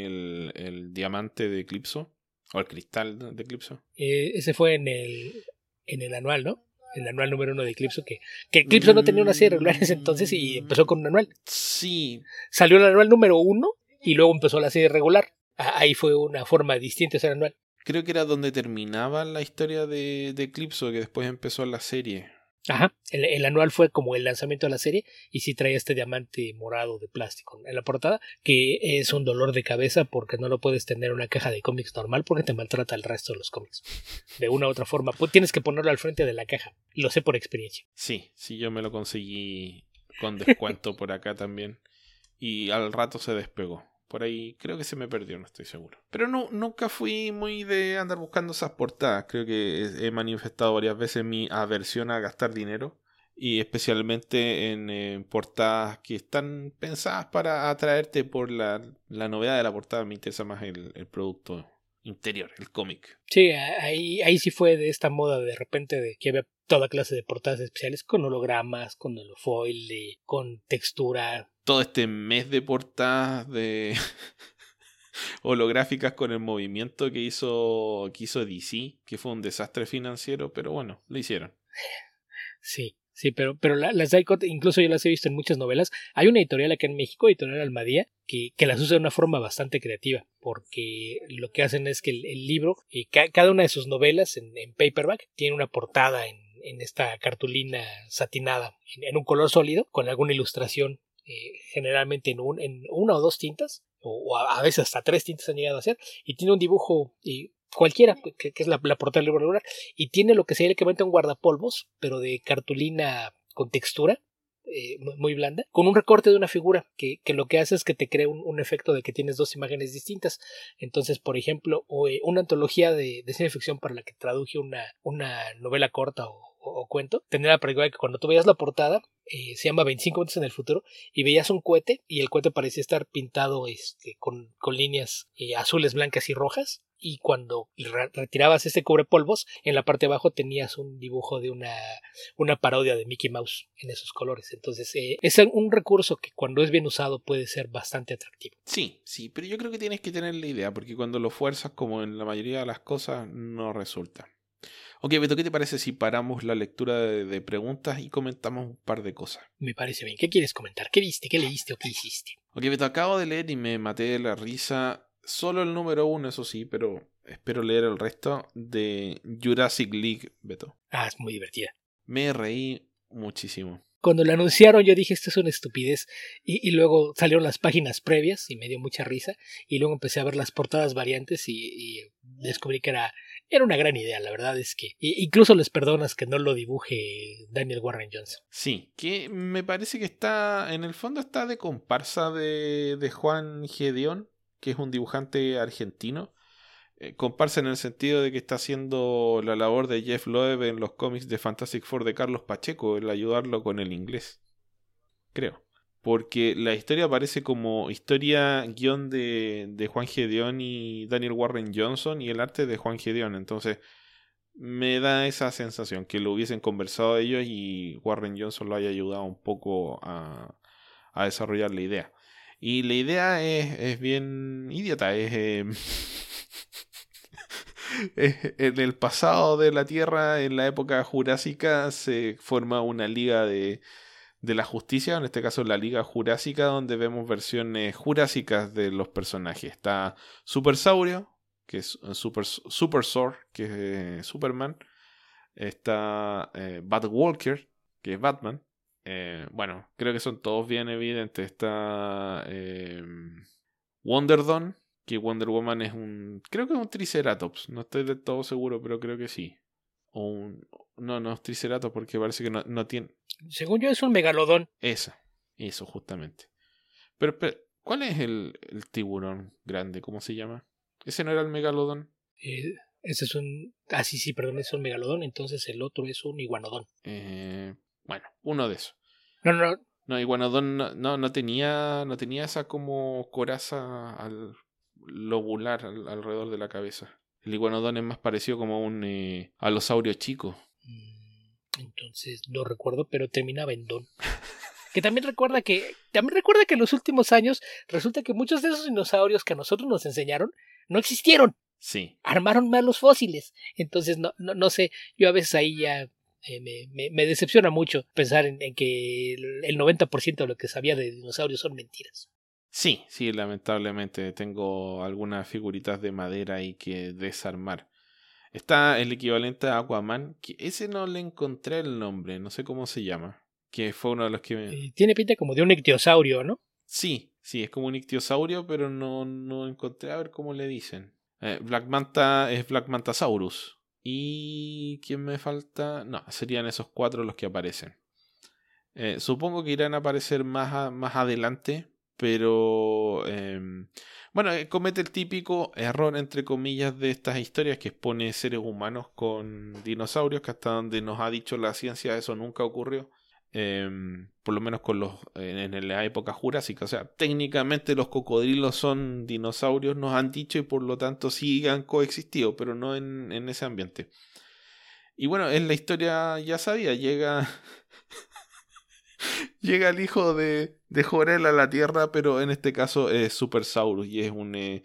el diamante de Eclipso, o el cristal de Eclipso. Ese fue en el anual, ¿no? El anual número 1 de Eclipso, que Eclipso no tenía una serie regular en ese entonces y empezó con un anual. Sí. Salió el anual número 1 y luego empezó la serie regular. Ahí fue una forma distinta de ser anual. Creo que era donde terminaba la historia de Eclipso, que después empezó la serie. Ajá, el anual fue como el lanzamiento de la serie y sí traía este diamante morado de plástico en la portada, que es un dolor de cabeza porque no lo puedes tener en una caja de cómics normal porque te maltrata el resto de los cómics. De una u otra forma, pues tienes que ponerlo al frente de la caja. Lo sé por experiencia. Sí, yo me lo conseguí con descuento por acá también y al rato se despegó. Por ahí creo que se me perdió, no estoy seguro. Pero nunca fui muy de andar buscando esas portadas. Creo que he manifestado varias veces mi aversión a gastar dinero. Y especialmente en portadas que están pensadas para atraerte por la novedad de la portada. Me interesa más el producto interior, el cómic. Sí, ahí sí fue de esta moda de repente de que había toda clase de portadas especiales con hologramas, con holofoil, con textura. Todo este mes de portadas de holográficas con el movimiento que hizo DC, que fue un desastre financiero, pero bueno, lo hicieron. Sí, pero las die-cut incluso yo las he visto en muchas novelas. Hay una editorial acá en México, Editorial Almadía, que las usa de una forma bastante creativa, porque lo que hacen es que el libro, cada una de sus novelas en paperback, tiene una portada en esta cartulina satinada, en un color sólido, con alguna ilustración, generalmente en una o 2 tintas, o a veces hasta 3 tintas han llegado a hacer, y tiene un dibujo cualquiera, que es la portada del libro regular, y tiene lo que sería el equivalente a un guardapolvos, pero de cartulina con textura, muy blanda, con un recorte de una figura que lo que hace es que te crea un efecto de que tienes dos imágenes distintas. Entonces, por ejemplo, una antología de ciencia ficción para la que traduje una novela corta o cuento, tendría la particularidad que cuando tú veías la portada, se llama 25 minutos en el futuro, y veías un cohete y el cohete parecía estar pintado con líneas azules, blancas y rojas, y cuando retirabas ese cubrepolvos, en la parte de abajo tenías un dibujo de una parodia de Mickey Mouse en esos colores. Entonces es un recurso que cuando es bien usado puede ser bastante atractivo. Sí, sí, pero yo creo que tienes que tener la idea, porque cuando lo fuerzas, como en la mayoría de las cosas, no resulta. Ok, Beto, ¿qué te parece si paramos la lectura de preguntas y comentamos un par de cosas? Me parece bien. ¿Qué quieres comentar? ¿Qué viste? ¿Qué leíste o qué hiciste? Ok, Beto, acabo de leer y me maté de la risa. Solo el número 1, eso sí, pero espero leer el resto de Jurassic League, Beto. Ah, es muy divertida. Me reí muchísimo. Cuando lo anunciaron yo dije esto es una estupidez y luego salieron las páginas previas y me dio mucha risa y luego empecé a ver las portadas variantes y descubrí que era una gran idea. La verdad es que incluso les perdonas que no lo dibuje Daniel Warren Johnson. Sí, que me parece que está, en el fondo está de comparsa de Juan Gedeón, que es un dibujante argentino. Comparsa en el sentido de que está haciendo la labor de Jeff Loeb en los cómics de Fantastic Four de Carlos Pacheco, el ayudarlo con el inglés. Creo. Porque la historia aparece como historia guión de Juan Gedeón y Daniel Warren Johnson y el arte de Juan Gedeón. Entonces me da esa sensación que lo hubiesen conversado ellos y Warren Johnson lo haya ayudado un poco a desarrollar la idea. Y la idea es bien idiota, en el pasado de la Tierra, en la época jurásica, se forma una liga de la justicia, en este caso la Liga Jurásica, donde vemos versiones jurásicas de los personajes. Está Super Saurio, que es Super Sword, que es Superman. Está Batwalker, que es Batman. Bueno, creo que son todos bien evidentes. Está Wonder Dawn, que Wonder Woman es creo que es un Triceratops, no estoy del todo seguro, pero creo que sí. No es Triceratops porque parece que no tiene... Según yo es un megalodón. Eso justamente. Pero, ¿cuál es el tiburón grande? ¿Cómo se llama? ¿Ese no era el megalodón? Ese es un... Ah, sí, perdón, es un megalodón, entonces el otro es un iguanodón. Bueno, uno de esos. No. No, iguanodón no tenía esa como coraza lobular alrededor de la cabeza. El iguanodón es más parecido como a un alosaurio chico. Entonces no recuerdo, pero terminaba en don. Que también recuerda que en los últimos años resulta que muchos de esos dinosaurios que a nosotros nos enseñaron no existieron. Sí. Armaron mal los fósiles. Entonces no sé, yo a veces ahí ya me decepciona mucho pensar en que el 90% de lo que sabía de dinosaurios son mentiras. Sí, lamentablemente tengo algunas figuritas de madera ahí que desarmar. Está el equivalente a Aquaman, que ese no le encontré el nombre, no sé cómo se llama. Que fue uno de los que... Tiene pinta como de un ictiosaurio, ¿no? Sí, es como un ictiosaurio, pero no encontré a ver cómo le dicen. Black Manta es Black Mantasaurus. ¿Y quién me falta? No, serían esos 4 los que aparecen. Supongo que irán a aparecer más adelante, pero... bueno, comete el típico error, entre comillas, de estas historias que expone seres humanos con dinosaurios, que hasta donde nos ha dicho la ciencia eso nunca ocurrió. Por lo menos con en la época jurásica. O sea, técnicamente los cocodrilos son dinosaurios, nos han dicho, y por lo tanto sí han coexistido, pero no en ese ambiente. Y bueno, en la historia ya sabía, llega el hijo de Jor-El a la Tierra, pero en este caso es Supersaurus y es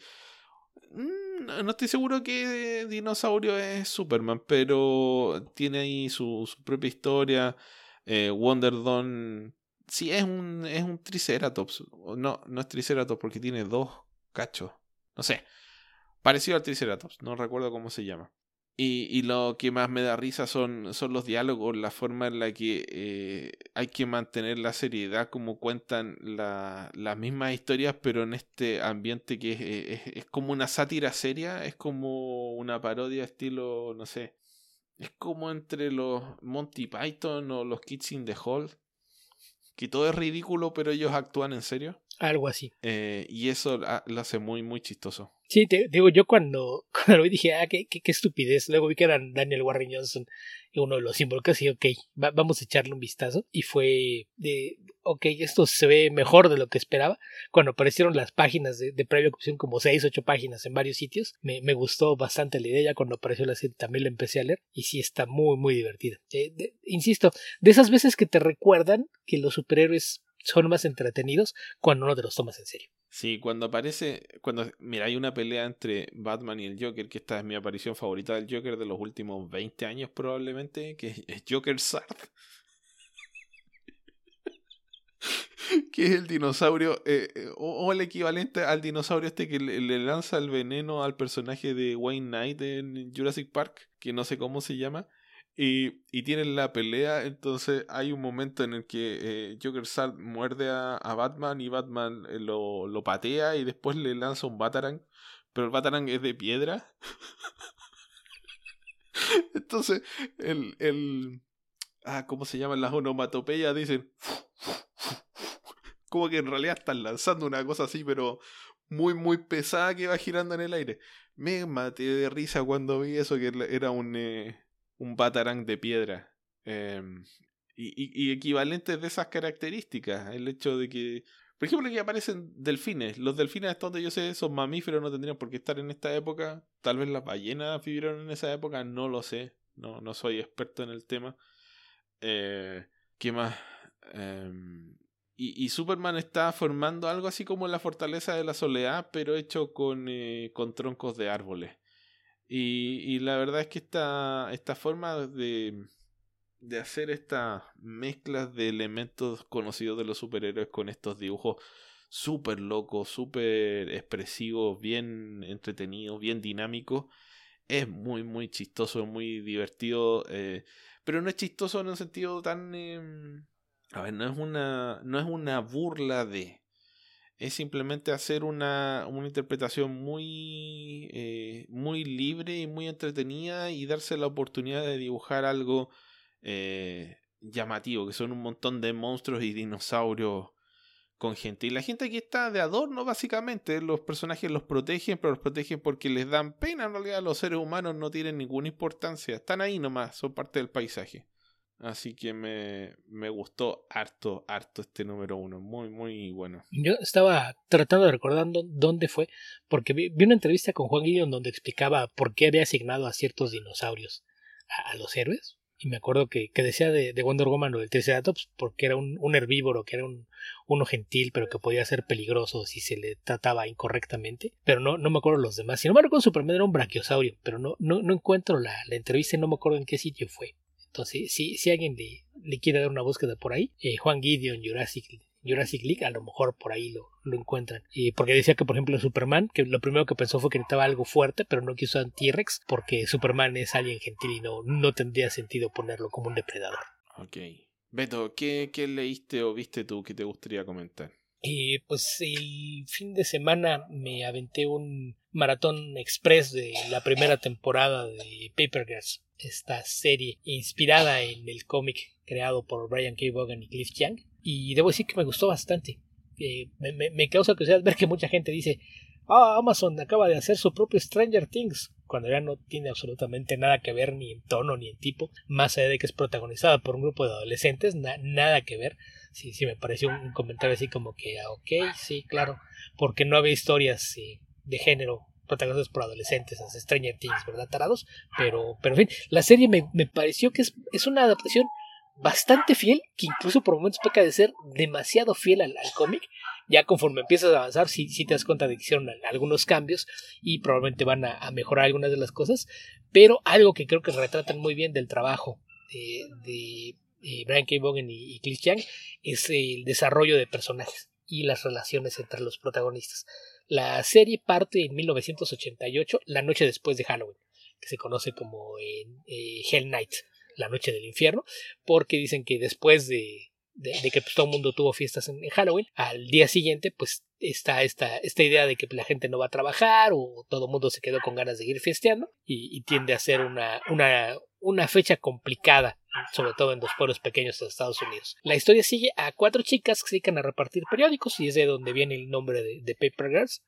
no estoy seguro que dinosaurio es Superman, pero tiene ahí su propia historia. Wonder Dawn sí es un Triceratops. No es Triceratops porque tiene 2 cachos. No sé. Parecido al Triceratops. No recuerdo cómo se llama. Y lo que más me da risa son los diálogos, la forma en la que hay que mantener la seriedad, como cuentan las mismas historias, pero en este ambiente que es como una sátira seria, es como una parodia estilo, no sé, es como entre los Monty Python o los Kids in the Hall, que todo es ridículo, pero ellos actúan en serio. Algo así. Y eso lo hace muy, muy chistoso. Sí, te digo, yo cuando lo vi dije, qué estupidez. Luego vi que era Daniel Warren Johnson, uno de los involucrados, y ok, vamos a echarle un vistazo. Y fue ok, esto se ve mejor de lo que esperaba. Cuando aparecieron las páginas de previo, que pusieron como 6, 8 páginas en varios sitios, me gustó bastante la idea. Ya cuando apareció la serie también la empecé a leer, y sí está muy, muy divertida. Insisto, de esas veces que te recuerdan que los superhéroes son más entretenidos cuando no te los tomas en serio. Sí, mira, hay una pelea entre Batman y el Joker, que esta es mi aparición favorita del Joker de los últimos 20 años probablemente, que es Joker Zard, que es el dinosaurio, o el equivalente al dinosaurio este que le lanza el veneno al personaje de Wayne Knight en Jurassic Park, que no sé cómo se llama. Y tienen la pelea, entonces hay un momento en el que Joker Zard muerde a Batman y Batman lo patea y después le lanza un Batarang, pero el Batarang es de piedra. Entonces, ¿cómo se llaman las onomatopeyas? Dicen, como que en realidad están lanzando una cosa así, pero muy, muy pesada que va girando en el aire. Me maté de risa cuando vi eso, que era un Batarang de piedra. Y equivalentes de esas características. El hecho de que, por ejemplo, que aparecen delfines. Los delfines, hasta donde yo sé, son mamíferos, no tendrían por qué estar en esta época. Tal vez las ballenas vivieron en esa época, no lo sé. No soy experto en el tema. ¿Qué más? Y Superman está formando algo así como la Fortaleza de la Soledad, pero hecho con troncos de árboles. Y la verdad es que esta forma de hacer estas mezclas de elementos conocidos de los superhéroes con estos dibujos súper locos, súper expresivos, bien entretenidos, bien dinámicos, es muy, muy chistoso, muy divertido, pero no es chistoso en un sentido tan... a ver, no es una burla de... Es simplemente hacer una interpretación muy libre y muy entretenida y darse la oportunidad de dibujar algo llamativo, que son un montón de monstruos y dinosaurios con gente. Y la gente aquí está de adorno, básicamente. Los personajes los protegen, pero los protegen porque les dan pena. En realidad, los seres humanos no tienen ninguna importancia. Están ahí nomás, son parte del paisaje. Así que me gustó harto este número 1. Muy, muy bueno. Yo estaba tratando de recordar dónde fue, porque vi una entrevista con Juan Guillón donde explicaba por qué había asignado a ciertos dinosaurios a los héroes. Y me acuerdo que decía de Wonder Woman o del Triceratops, porque era un herbívoro, que era uno gentil, pero que podía ser peligroso si se le trataba incorrectamente. Pero no me acuerdo los demás. Si no me acuerdo, Superman era un brachiosaurio, pero no encuentro la entrevista y no me acuerdo en qué sitio fue. Entonces, si alguien le quiere dar una búsqueda por ahí, Juan Gideon, Jurassic League, a lo mejor por ahí lo encuentran. Porque decía que, por ejemplo, Superman, que lo primero que pensó fue que necesitaba algo fuerte, pero no quiso a T-Rex, porque Superman es alguien gentil y no tendría sentido ponerlo como un depredador. Ok. Beto, ¿qué leíste o viste tú que te gustaría comentar? Pues el fin de semana me aventé un maratón express de la primera temporada de Paper Girls, esta serie inspirada en el cómic creado por Brian K. Vaughan y Cliff Chiang, y debo decir que me gustó bastante. Me causa curiosidad ver que mucha gente dice: Amazon acaba de hacer su propio Stranger Things, cuando ya no tiene absolutamente nada que ver ni en tono ni en tipo, más allá de que es protagonizada por un grupo de adolescentes, nada que ver. Sí, me pareció un comentario así como que, ok, sí, claro, porque no había historias de género protagonizadas por adolescentes, las Stranger Things, ¿verdad, tarados? Pero en fin, la serie me pareció que es una adaptación bastante fiel, que incluso por momentos peca de ser demasiado fiel al cómic. Ya conforme empiezas a avanzar, sí te das cuenta de que hicieron algunos cambios y probablemente van a mejorar algunas de las cosas, pero algo que creo que retratan muy bien del trabajo de Brian K. Vaughan y Cliff Chiang es el desarrollo de personajes y las relaciones entre los protagonistas. La serie parte en 1988, la noche después de Halloween. que se conoce como Hell Night, la noche del infierno, porque dicen que después de que pues, todo el mundo tuvo fiestas en Halloween, al día siguiente pues está esta idea de que la gente no va a trabajar o todo el mundo se quedó con ganas de ir fiesteando y tiende a ser una fecha complicada, sobre todo en los pueblos pequeños de Estados Unidos. La historia sigue a 4 chicas que se dedican a repartir periódicos y es de donde viene el nombre de Paper Girls.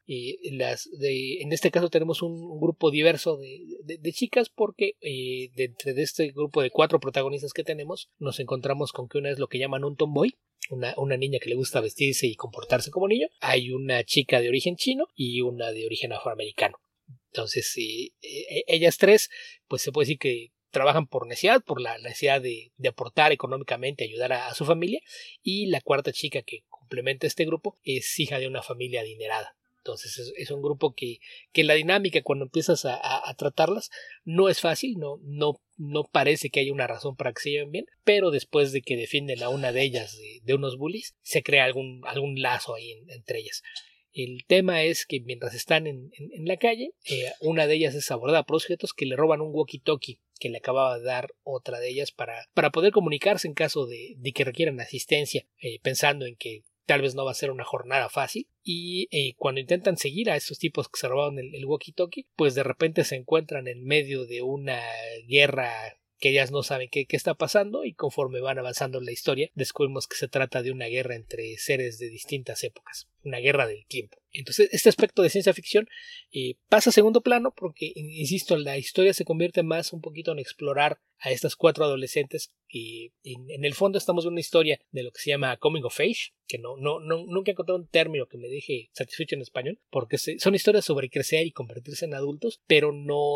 En este caso tenemos un grupo diverso de chicas porque de este grupo de 4 protagonistas que tenemos nos encontramos con que una es lo que llaman un tomboy, una niña que le gusta vestirse y comportarse como niño. Hay una chica de origen chino y una de origen afroamericano. Entonces ellas 3 pues se puede decir que trabajan por necesidad, por la necesidad de aportar económicamente, ayudar a su familia, y la 4ª chica que complementa este grupo es hija de una familia adinerada. Entonces es un grupo que la dinámica cuando empiezas a tratarlas no es fácil, no parece que haya una razón para que se lleven bien, pero después de que defienden a una de ellas de unos bullies, se crea algún lazo ahí entre ellas. El tema es que mientras están en la calle, una de ellas es abordada por los sujetos que le roban un walkie-talkie que le acababa de dar otra de ellas para poder comunicarse en caso de que requieran asistencia, pensando en que tal vez no va a ser una jornada fácil. Y cuando intentan seguir a estos tipos que se robaron el walkie-talkie, pues de repente se encuentran en medio de una guerra que ellas no saben qué está pasando, y conforme van avanzando en la historia descubrimos que se trata de una guerra entre seres de distintas épocas, una guerra del tiempo. Entonces este aspecto de ciencia ficción pasa a segundo plano porque, insisto, la historia se convierte más un poquito en explorar a estas 4 adolescentes que en el fondo estamos en una historia de lo que se llama coming of age, que nunca he encontrado un término que me deje satisfecho en español, porque son historias sobre crecer y convertirse en adultos, pero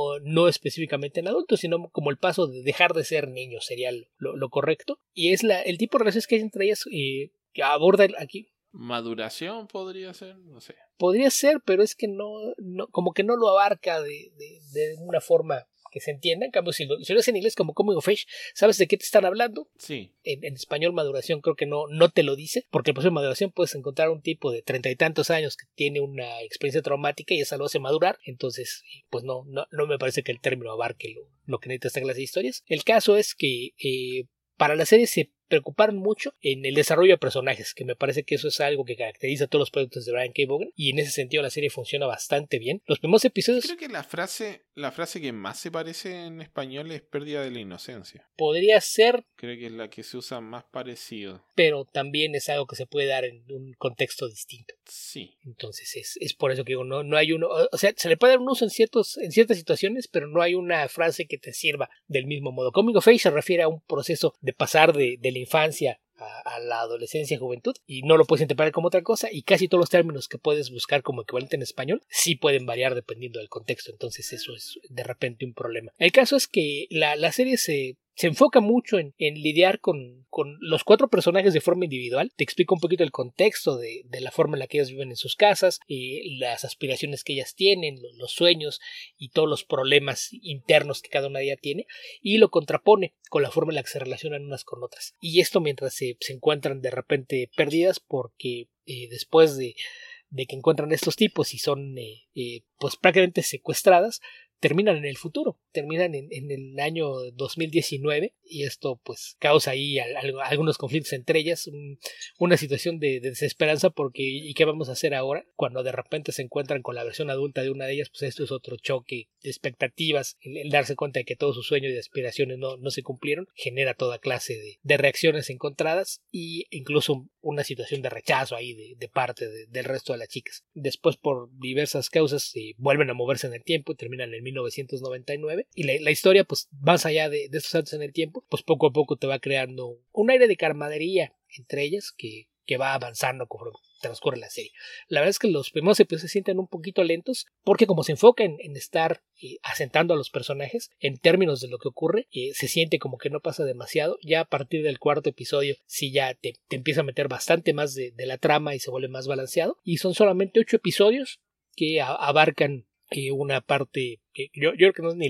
no específicamente en adultos, sino como el paso de dejar de ser niños sería lo correcto, y es el tipo de relaciones que hay entre ellas que aborda aquí. Maduración podría ser, no sé. Podría ser, pero es que no como que no lo abarca de una forma que se entienda. En cambio, si lo es en inglés como coming of age, sabes de qué te están hablando. Sí. En español maduración creo que no te lo dice, porque el proceso de maduración puedes encontrar un tipo de 30 y tantos años que tiene una experiencia traumática y esa lo hace madurar. Entonces pues no me parece que el término abarque lo que necesita esta clase de historias. El caso es que para la serie se preocuparon mucho en el desarrollo de personajes, que me parece que eso es algo que caracteriza a todos los proyectos de Brian K. Vaughan, y en ese sentido la serie funciona bastante bien. Los primeros episodios... Creo que la frase que más se parece en español es pérdida de la inocencia. Podría ser... Creo que es la que se usa más parecido. Pero también es algo que se puede dar en un contexto distinto. Sí. Entonces es por eso que digo, no hay uno... O sea, se le puede dar un uso en ciertas situaciones, pero no hay una frase que te sirva del mismo modo. Coming of age se refiere a un proceso de pasar de la infancia a la adolescencia y juventud, y no lo puedes interpretar como otra cosa, y casi todos los términos que puedes buscar como equivalente en español sí pueden variar dependiendo del contexto. Entonces eso es de repente un problema. El caso es que la serie se enfoca mucho en lidiar con los 4 personajes de forma individual. Te explica un poquito el contexto de la forma en la que ellas viven en sus casas, las aspiraciones que ellas tienen, los sueños y todos los problemas internos que cada una de ellas tiene, y lo contrapone con la forma en la que se relacionan unas con otras. Y esto mientras se encuentran de repente perdidas, porque después de que encuentran estos tipos y son pues prácticamente secuestradas, terminan en el futuro, terminan en el año 2019, y esto pues causa ahí algunos conflictos entre ellas, una situación de desesperanza porque ¿y qué vamos a hacer ahora? Cuando de repente se encuentran con la versión adulta de una de ellas, pues esto es otro choque de expectativas, el darse cuenta de que todos sus sueños y aspiraciones no se cumplieron, genera toda clase de reacciones encontradas e incluso una situación de rechazo ahí de parte del resto de las chicas. Después, por diversas causas, vuelven a moverse en el tiempo y terminan en 1999, y la historia pues más allá de estos saltos en el tiempo, pues poco a poco te va creando un aire de camaradería entre ellas que va avanzando conforme transcurre la serie. La verdad es que los primeros episodios se sienten un poquito lentos porque como se enfoca en estar asentando a los personajes en términos de lo que ocurre, se siente como que no pasa demasiado. Ya a partir del 4º episodio sí ya te empieza a meter bastante más de la trama y se vuelve más balanceado, y son solamente 8 episodios que abarcan una parte que yo creo que no es ni la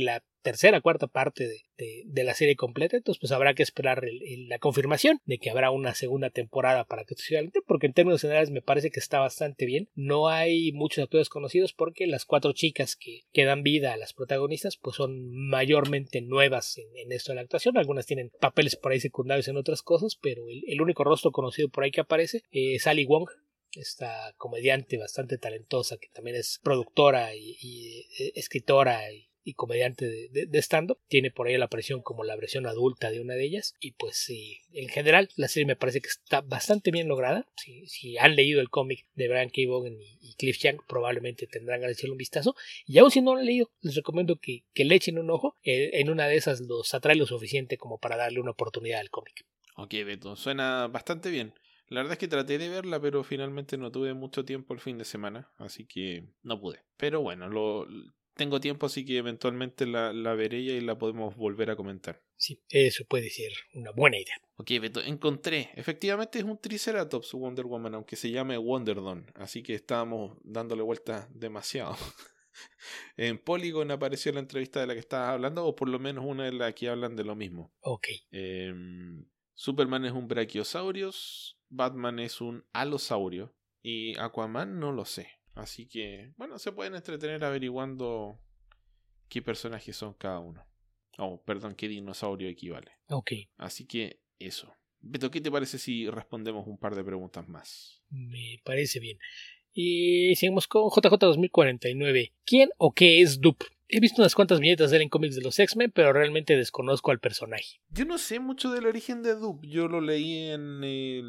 tercera, cuarta parte de la serie completa. Entonces pues habrá que esperar la confirmación de que habrá una segunda temporada para que esto siga adelante, porque en términos generales me parece que está bastante bien. No hay muchos actores conocidos porque las 4 chicas que dan vida a las protagonistas pues son mayormente nuevas en esto de la actuación. Algunas tienen papeles por ahí secundarios en otras cosas, pero el único rostro conocido por ahí que aparece es Ali Wong, esta comediante bastante talentosa que también es productora y escritora y comediante de stand-up. Tiene por ahí la aparición como la versión adulta de una de ellas. Y pues sí, en general la serie me parece que está bastante bien lograda. Si han leído el cómic de Brian K. Vaughan y Cliff Chiang, probablemente tendrán ganas de echarle un vistazo. Y aún si no lo han leído, les recomiendo que le echen un ojo. En una de esas los atrae lo suficiente como para darle una oportunidad al cómic. Ok, Beto, suena bastante bien. La verdad es que traté de verla, pero finalmente no tuve mucho tiempo el fin de semana, así que no pude. Pero bueno, tengo tiempo, así que eventualmente la veré y la podemos volver a comentar. Sí, eso puede ser una buena idea. Ok, Beto, encontré. Efectivamente es un Triceratops Wonder Woman, aunque se llame Wonderdon, así que estábamos dándole vueltas demasiado. En Polygon apareció la entrevista de la que estabas hablando, o por lo menos una de las que hablan de lo mismo. Ok. Superman es un Brachiosaurus, Batman es un Alosaurio y Aquaman no lo sé. Así que, bueno, se pueden entretener averiguando qué personajes son cada uno. Perdón, qué dinosaurio equivale. Ok. Así que eso. Beto, ¿qué te parece si respondemos un par de preguntas más? Me parece bien. Y seguimos con JJ 2049. ¿Quién o qué es Doop? He visto unas cuantas viñetas de él en cómics de los X-Men, pero realmente desconozco al personaje. Yo no sé mucho del origen de Doop. Yo lo leí en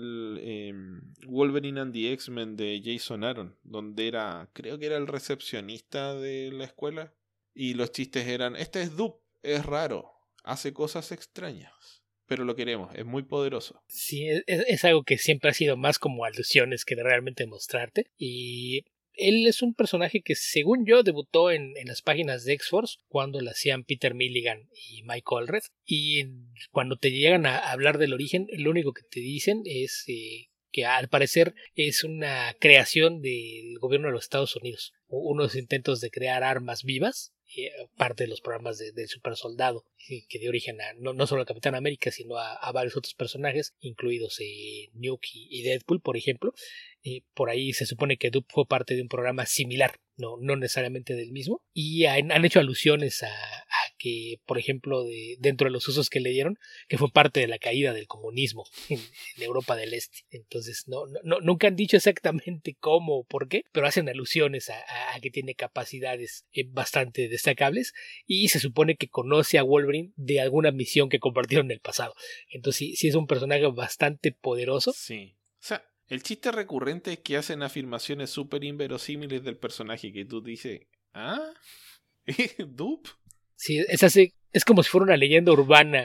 el Wolverine and the X-Men de Jason Aaron, donde creo que era el recepcionista de la escuela. Y los chistes eran, este es Doop, es raro, hace cosas extrañas, pero lo queremos, es muy poderoso. Sí, es algo que siempre ha sido más como alusiones que de realmente mostrarte. Y él es un personaje que, según yo, debutó en las páginas de X-Force cuando lo hacían Peter Milligan y Mike Allred. Y cuando te llegan a hablar del origen, lo único que te dicen es que al parecer es una creación del gobierno de los Estados Unidos. Unos intentos de crear armas vivas, parte de los programas del super soldado, que dio origen a no solo a Capitán América, sino a varios otros personajes, incluidos Nuke y Deadpool, por ejemplo. Por ahí se supone que Doop fue parte de un programa similar, no necesariamente del mismo, y han hecho alusiones a que, por ejemplo, dentro de los usos que le dieron, que fue parte de la caída del comunismo en Europa del Este. Entonces, nunca han dicho exactamente cómo o por qué, pero hacen alusiones a que tiene capacidades bastante destacables, y se supone que conoce a Wolverine de alguna misión que compartieron en el pasado. Entonces, sí es un personaje bastante poderoso. Sí. O sea, el chiste recurrente es que hacen afirmaciones súper inverosímiles del personaje que tú dices, ¿ah? ¿Doop? Sí, es como si fuera una leyenda urbana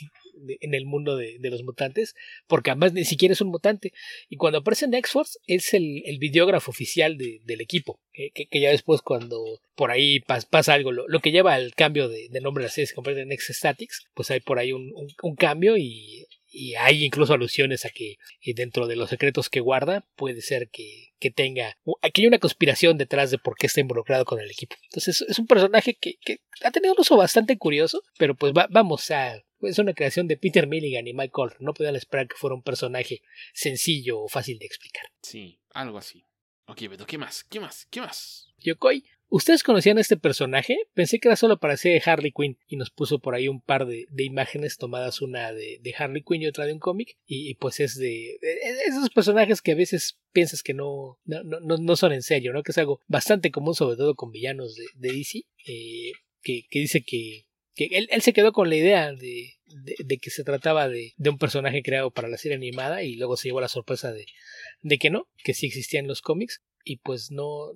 en el mundo de los mutantes, porque además ni siquiera es un mutante. Y cuando aparece en X-Force es el videógrafo oficial del equipo, que ya después cuando por ahí pasa algo, lo que lleva al cambio de nombre de la serie se convierte en X-Statix, pues hay por ahí un cambio y hay incluso alusiones a que dentro de los secretos que guarda puede ser que tenga, aquí hay una conspiración detrás de por qué está involucrado con el equipo. Entonces es un personaje que ha tenido un uso bastante curioso, pero pues es una creación de Peter Milligan y Mike Allred. No podían esperar que fuera un personaje sencillo o fácil de explicar. Sí, algo así. Ok, Beto, ¿qué más? Yokoi, ¿ustedes conocían a este personaje? Pensé que era solo para ser de Harley Quinn, y nos puso por ahí un par de imágenes tomadas, una de Harley Quinn y otra de un cómic, y pues es de esos personajes que a veces piensas que no son en serio, ¿no? Que es algo bastante común, sobre todo con villanos de DC, que dice que él se quedó con la idea de que se trataba de un personaje creado para la serie animada, y luego se llevó la sorpresa de que no, que sí existían los cómics. Y pues no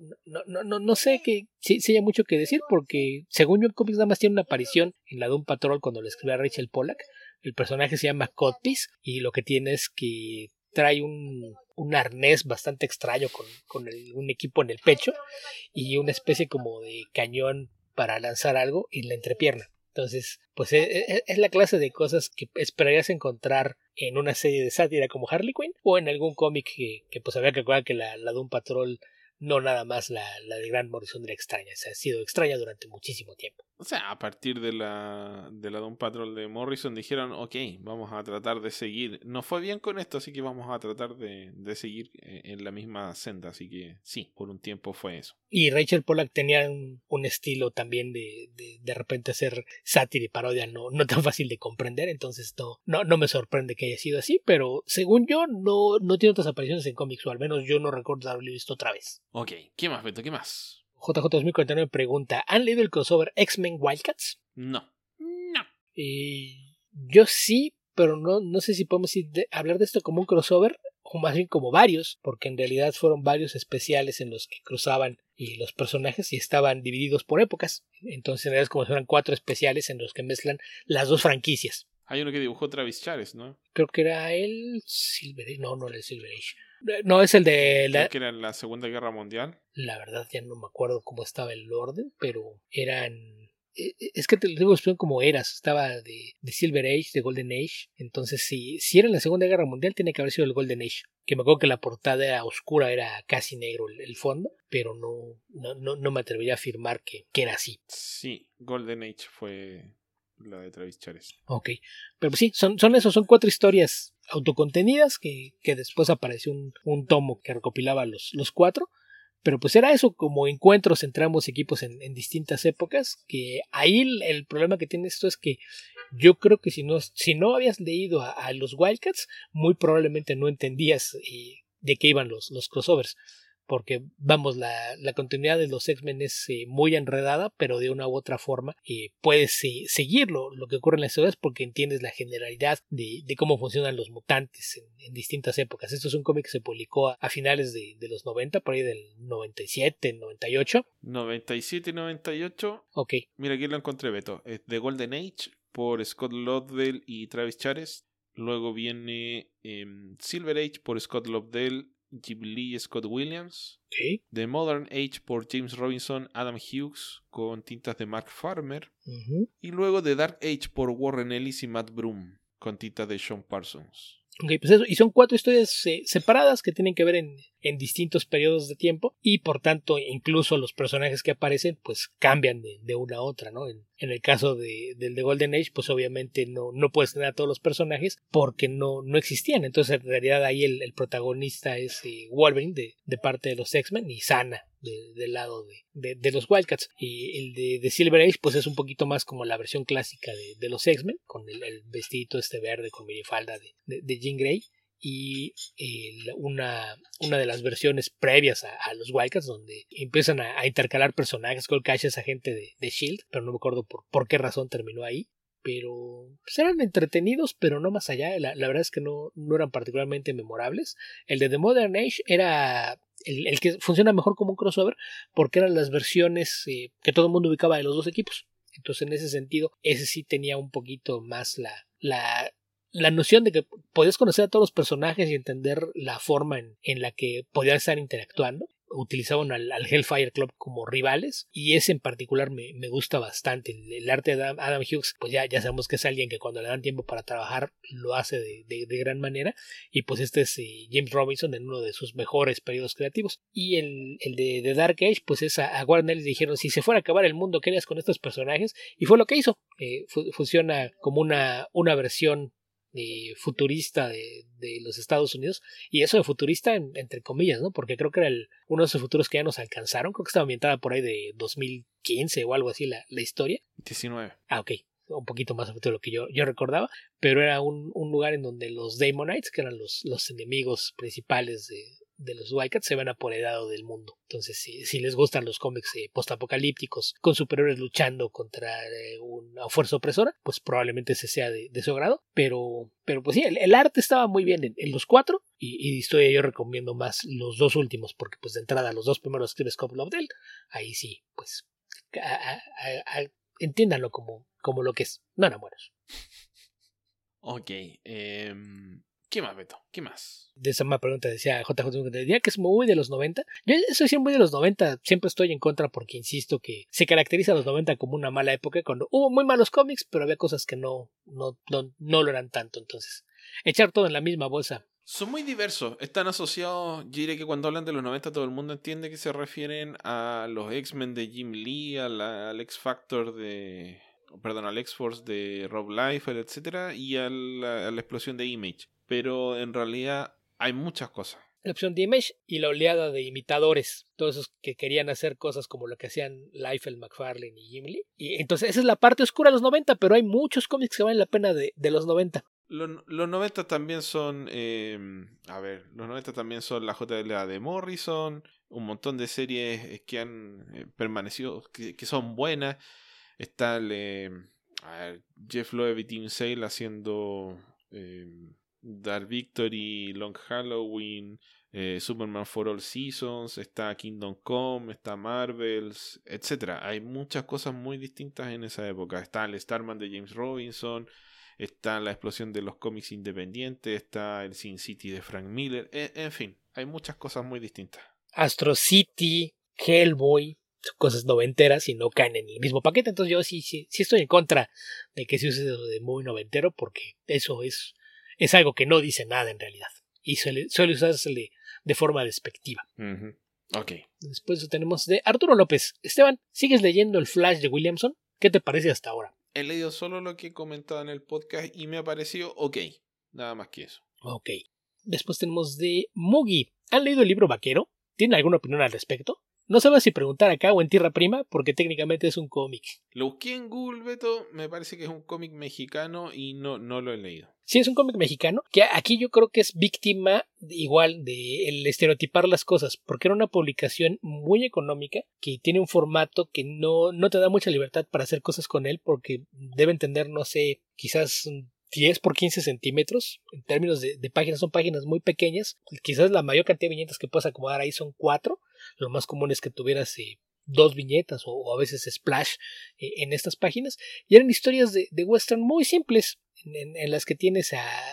sé que si haya mucho que decir, porque según yo en cómics nada más tiene una aparición en la Doom Patrol cuando le escribe a Rachel Pollack. El personaje se llama Codpiece y lo que tiene es que trae un arnés bastante extraño con un equipo en el pecho y una especie como de cañón para lanzar algo en la entrepierna. Entonces, pues es la clase de cosas que esperarías encontrar en una serie de sátira como Harley Quinn o en algún cómic que pues había que acordar que la Doom Patrol no nada más la de Grant Morrison era extraña, o sea, ha sido extraña durante muchísimo tiempo. O sea, a partir de la Doom Patrol de Morrison dijeron, ok, vamos a tratar de seguir. Nos fue bien con esto, así que vamos a tratar de seguir en la misma senda. Así que sí, por un tiempo fue eso. Y Rachel Pollack tenía un estilo también de repente hacer sátira y parodia no tan fácil de comprender, entonces no me sorprende que haya sido así, pero según yo no tiene otras apariciones en cómics, o al menos yo no recuerdo haberlo visto otra vez. Ok, ¿qué más, Beto? ¿Qué más? JJ2049 pregunta, ¿han leído el crossover X-Men Wildcats? No. Yo sí, pero no sé si podemos hablar de esto como un crossover o más bien como varios, porque en realidad fueron varios especiales en los que cruzaban y los personajes y estaban divididos por épocas. Entonces en realidad es como si fueran 4 especiales en los que mezclan las dos franquicias. Hay uno que dibujó Travis Charest, ¿no? Creo que era el Silver Age. No era el Silver Age. No, es el de Creo que era en la Segunda Guerra Mundial. La verdad ya no me acuerdo cómo estaba el orden, pero eran... Es que te lo digo como eras. Estaba de Silver Age, de Golden Age. Entonces si era en la Segunda Guerra Mundial tiene que haber sido el Golden Age. Que me acuerdo que la portada era oscura, era casi negro el fondo, pero no me atrevería a afirmar que era así. Sí, Golden Age fue la de Travis Charest. Ok, pero sí, son 4 historias autocontenidas que después apareció un tomo que recopilaba los 4, pero pues era eso, como encuentros entre ambos equipos en distintas épocas, que ahí el problema que tiene esto es que yo creo que si no habías leído a los Wildcats, muy probablemente no entendías de qué iban los crossovers. Porque, vamos, la continuidad de los X-Men es muy enredada, pero de una u otra forma puedes seguir lo que ocurre en las historias porque entiendes la generalidad de cómo funcionan los mutantes en distintas épocas. Esto es un cómic que se publicó a finales de los 90, por ahí del 97, 98. 97 y 98. Ok. Mira, aquí lo encontré, Beto. Es The Golden Age por Scott Lobdell y Travis Charest. Luego viene Silver Age por Scott Lobdell, Jim Lee y Scott Williams. Okay. The Modern Age por James Robinson, Adam Hughes con tintas de Mark Farmer. Y luego The Dark Age por Warren Ellis y Matt Broom con tintas de Sean Parsons. Ok, pues eso, y son 4 historias separadas que tienen que ver en distintos periodos de tiempo y por tanto incluso los personajes que aparecen pues cambian de una a otra, ¿no? En el caso del de Golden Age pues obviamente no puedes tener a todos los personajes porque no existían, entonces en realidad ahí el protagonista es Wolverine de parte de los X-Men y Sana del lado de los Wildcats, y el de Silver Age pues es un poquito más como la versión clásica de los X-Men con el vestidito verde con minifalda de Jean Grey y una de las versiones previas a los Wildcats donde empiezan a intercalar personajes. Cold Cash es agente de S.H.I.E.L.D., pero no me acuerdo por qué razón terminó ahí. Pero pues eran entretenidos, pero no más allá. La verdad es que no eran particularmente memorables. El de The Modern Age era el que funciona mejor como un crossover porque eran las versiones que todo el mundo ubicaba de los dos equipos. Entonces en ese sentido ese sí tenía un poquito más la noción de que podías conocer a todos los personajes y entender la forma en la que podían estar interactuando. Utilizaban al Hellfire Club como rivales y ese en particular me gusta bastante. El arte de Adam Hughes pues ya sabemos que es alguien que cuando le dan tiempo para trabajar lo hace de gran manera, y pues este es James Robinson en uno de sus mejores periodos creativos. Y el de Dark Age pues es a Warren Ellis dijeron si se fuera a acabar el mundo ¿qué harías con estos personajes? Y fue lo que hizo. Funciona como una versión futurista de los Estados Unidos, y eso de futurista entre comillas, ¿no? Porque creo que era uno de esos futuros que ya nos alcanzaron. Creo que estaba ambientada por ahí de 2015 o algo así la historia. 19. Ok, un poquito más de lo que yo recordaba, pero era un lugar en donde los Daemonites, que eran los enemigos principales de los Wildcats, se van apoderado del mundo. Entonces si les gustan los cómics postapocalípticos con superhéroes luchando contra una fuerza opresora, pues probablemente ese sea de su agrado, pero pues sí, el arte estaba muy bien en los 4, y historia yo recomiendo más los 2 últimos porque pues de entrada los 2 primeros escribe Scott Lobdell, ahí sí pues entiéndanlo como lo que es, no eran buenos. Ok, ¿qué más, Beto? ¿Qué más? De esa misma pregunta decía JJ, diría que es muy de los 90. Yo soy siempre muy de los 90, siempre estoy en contra porque insisto que se caracteriza a los 90 como una mala época cuando hubo muy malos cómics, pero había cosas que no lo eran tanto. Entonces, echar todo en la misma bolsa Son muy diversos, están asociados, yo diría que cuando hablan de los 90 todo el mundo entiende que se refieren a los X-Men de Jim Lee, al X-Factor al X-Force de Rob Liefeld, etcétera, y a la explosión de Image. Pero en realidad hay muchas cosas. La opción de Image y la oleada de imitadores, todos esos que querían hacer cosas como lo que hacían Liefeld, McFarlane y Jim Lee. Y entonces esa es la parte oscura de los 90, pero hay muchos cómics que valen la pena de los 90. Los 90 también son, los 90 también son la JLA de Morrison, un montón de series que han permanecido, que son buenas. Está Jeff Loeb y Tim Sale haciendo Dark Victory, Long Halloween, Superman for All Seasons, está Kingdom Come, está Marvels, etcétera. Hay muchas cosas muy distintas en esa época. Está el Starman de James Robinson, está la explosión de los cómics independientes, está el Sin City de Frank Miller, en fin, hay muchas cosas muy distintas. Astro City, Hellboy, son cosas noventeras y no caen en el mismo paquete. Entonces yo sí estoy en contra de que se use de muy noventero, porque eso es algo que no dice nada en realidad y suele usarse de forma despectiva. Uh-huh. Ok. Después tenemos de Arturo López. Esteban, ¿sigues leyendo el Flash de Williamson? ¿Qué te parece hasta ahora? He leído solo lo que he comentado en el podcast y me ha parecido ok, nada más que eso. Ok. Después tenemos de Mugi. ¿Han leído el libro Vaquero? ¿Tienen alguna opinión al respecto? No sabes si preguntar acá o en Tierra Prima, porque técnicamente es un cómic. Lo busqué en Google, Beto, me parece que es un cómic mexicano y no lo he leído. Sí, es un cómic mexicano, que aquí yo creo que es víctima igual de el estereotipar las cosas, porque era una publicación muy económica, que tiene un formato que no te da mucha libertad para hacer cosas con él, porque deben tener, no sé, quizás 10 por 15 centímetros. En términos de páginas, son páginas muy pequeñas. Quizás la mayor cantidad de viñetas que puedes acomodar ahí son 4. Lo más común es que tuvieras 2 viñetas o a veces splash en estas páginas. Y eran historias de western muy simples, en las que tienes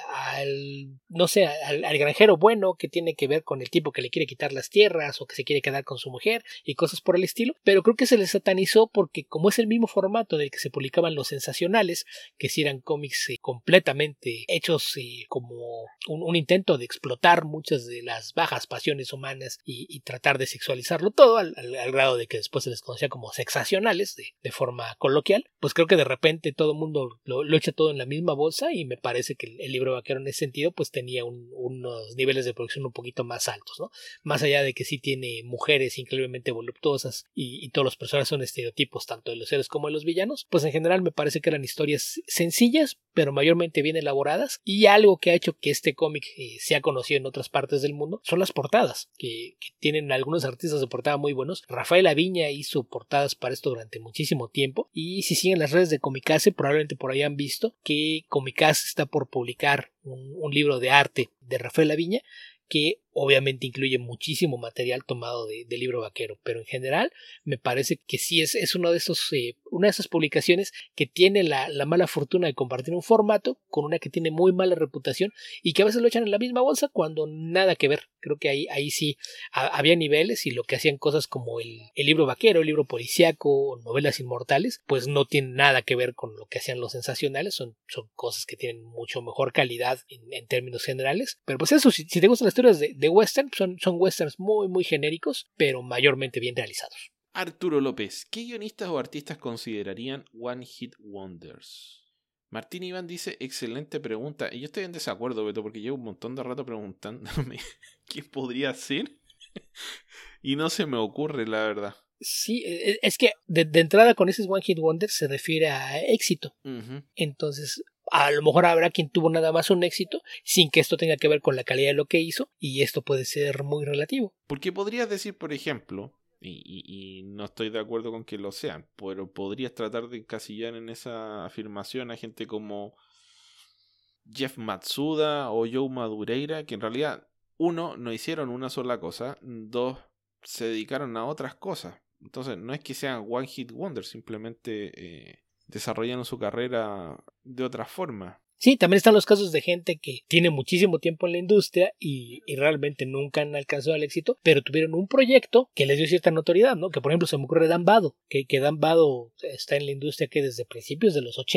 al granjero bueno, que tiene que ver con el tipo que le quiere quitar las tierras o que se quiere quedar con su mujer y cosas por el estilo. Pero creo que se les satanizó porque, como es el mismo formato del que se publicaban los sensacionales, que si eran cómics completamente hechos como un intento de explotar muchas de las bajas pasiones humanas y tratar de sexualizarlo todo al grado de que después se les conocía como sexacionales de forma coloquial, pues creo que de repente todo el mundo lo echa todo en la misma bolsa, y me parece que el libro Vaquero en ese sentido pues tenía unos niveles de producción un poquito más altos, ¿no? Más allá de que sí tiene mujeres increíblemente voluptuosas y todos los personajes son estereotipos tanto de los héroes como de los villanos, pues en general me parece que eran historias sencillas pero mayormente bien elaboradas. Y algo que ha hecho que este cómic sea conocido en otras partes del mundo son las portadas, que tienen algunos artistas de portada muy buenos. Rafael Aviña hizo portadas para esto durante muchísimo tiempo, y si siguen las redes de Comicase probablemente por ahí han visto que Comicase está por publicar un libro de arte de Rafael Aviña, que obviamente incluye muchísimo material tomado del libro Vaquero, pero en general me parece que sí es una de esas publicaciones que tiene la mala fortuna de compartir un formato con una que tiene muy mala reputación y que a veces lo echan en la misma bolsa cuando nada que ver. Creo que ahí sí había niveles, y lo que hacían cosas como el libro Vaquero, el libro policíaco, novelas inmortales, pues no tienen nada que ver con lo que hacían los sensacionales. Son cosas que tienen mucho mejor calidad en términos generales, pero pues eso, si te gustan las historias de western, son westerns muy muy genéricos pero mayormente bien realizados. Arturo López, ¿qué guionistas o artistas considerarían One Hit Wonders? Martín Iván dice, excelente pregunta. Y yo estoy en desacuerdo, Beto, porque llevo un montón de rato preguntándome quién podría ser. Y no se me ocurre, la verdad. Sí, es que de entrada con ese One Hit Wonder se refiere a éxito. Uh-huh. Entonces, a lo mejor habrá quien tuvo nada más un éxito sin que esto tenga que ver con la calidad de lo que hizo, y esto puede ser muy relativo. Porque podrías decir, por ejemplo, y no estoy de acuerdo con que lo sean, pero podrías tratar de encasillar en esa afirmación a gente como Jeff Matsuda o Joe Madureira, que en realidad, uno, no hicieron una sola cosa, dos, se dedicaron a otras cosas. Entonces no es que sean One Hit Wonder, simplemente desarrollaron su carrera de otra forma. Sí, también están los casos de gente que tiene muchísimo tiempo en la industria y realmente nunca han alcanzado el éxito, pero tuvieron un proyecto que les dio cierta notoriedad, ¿no? Que por ejemplo se me ocurre Dan Vado, que Dan Vado está en la industria que desde principios de los 80,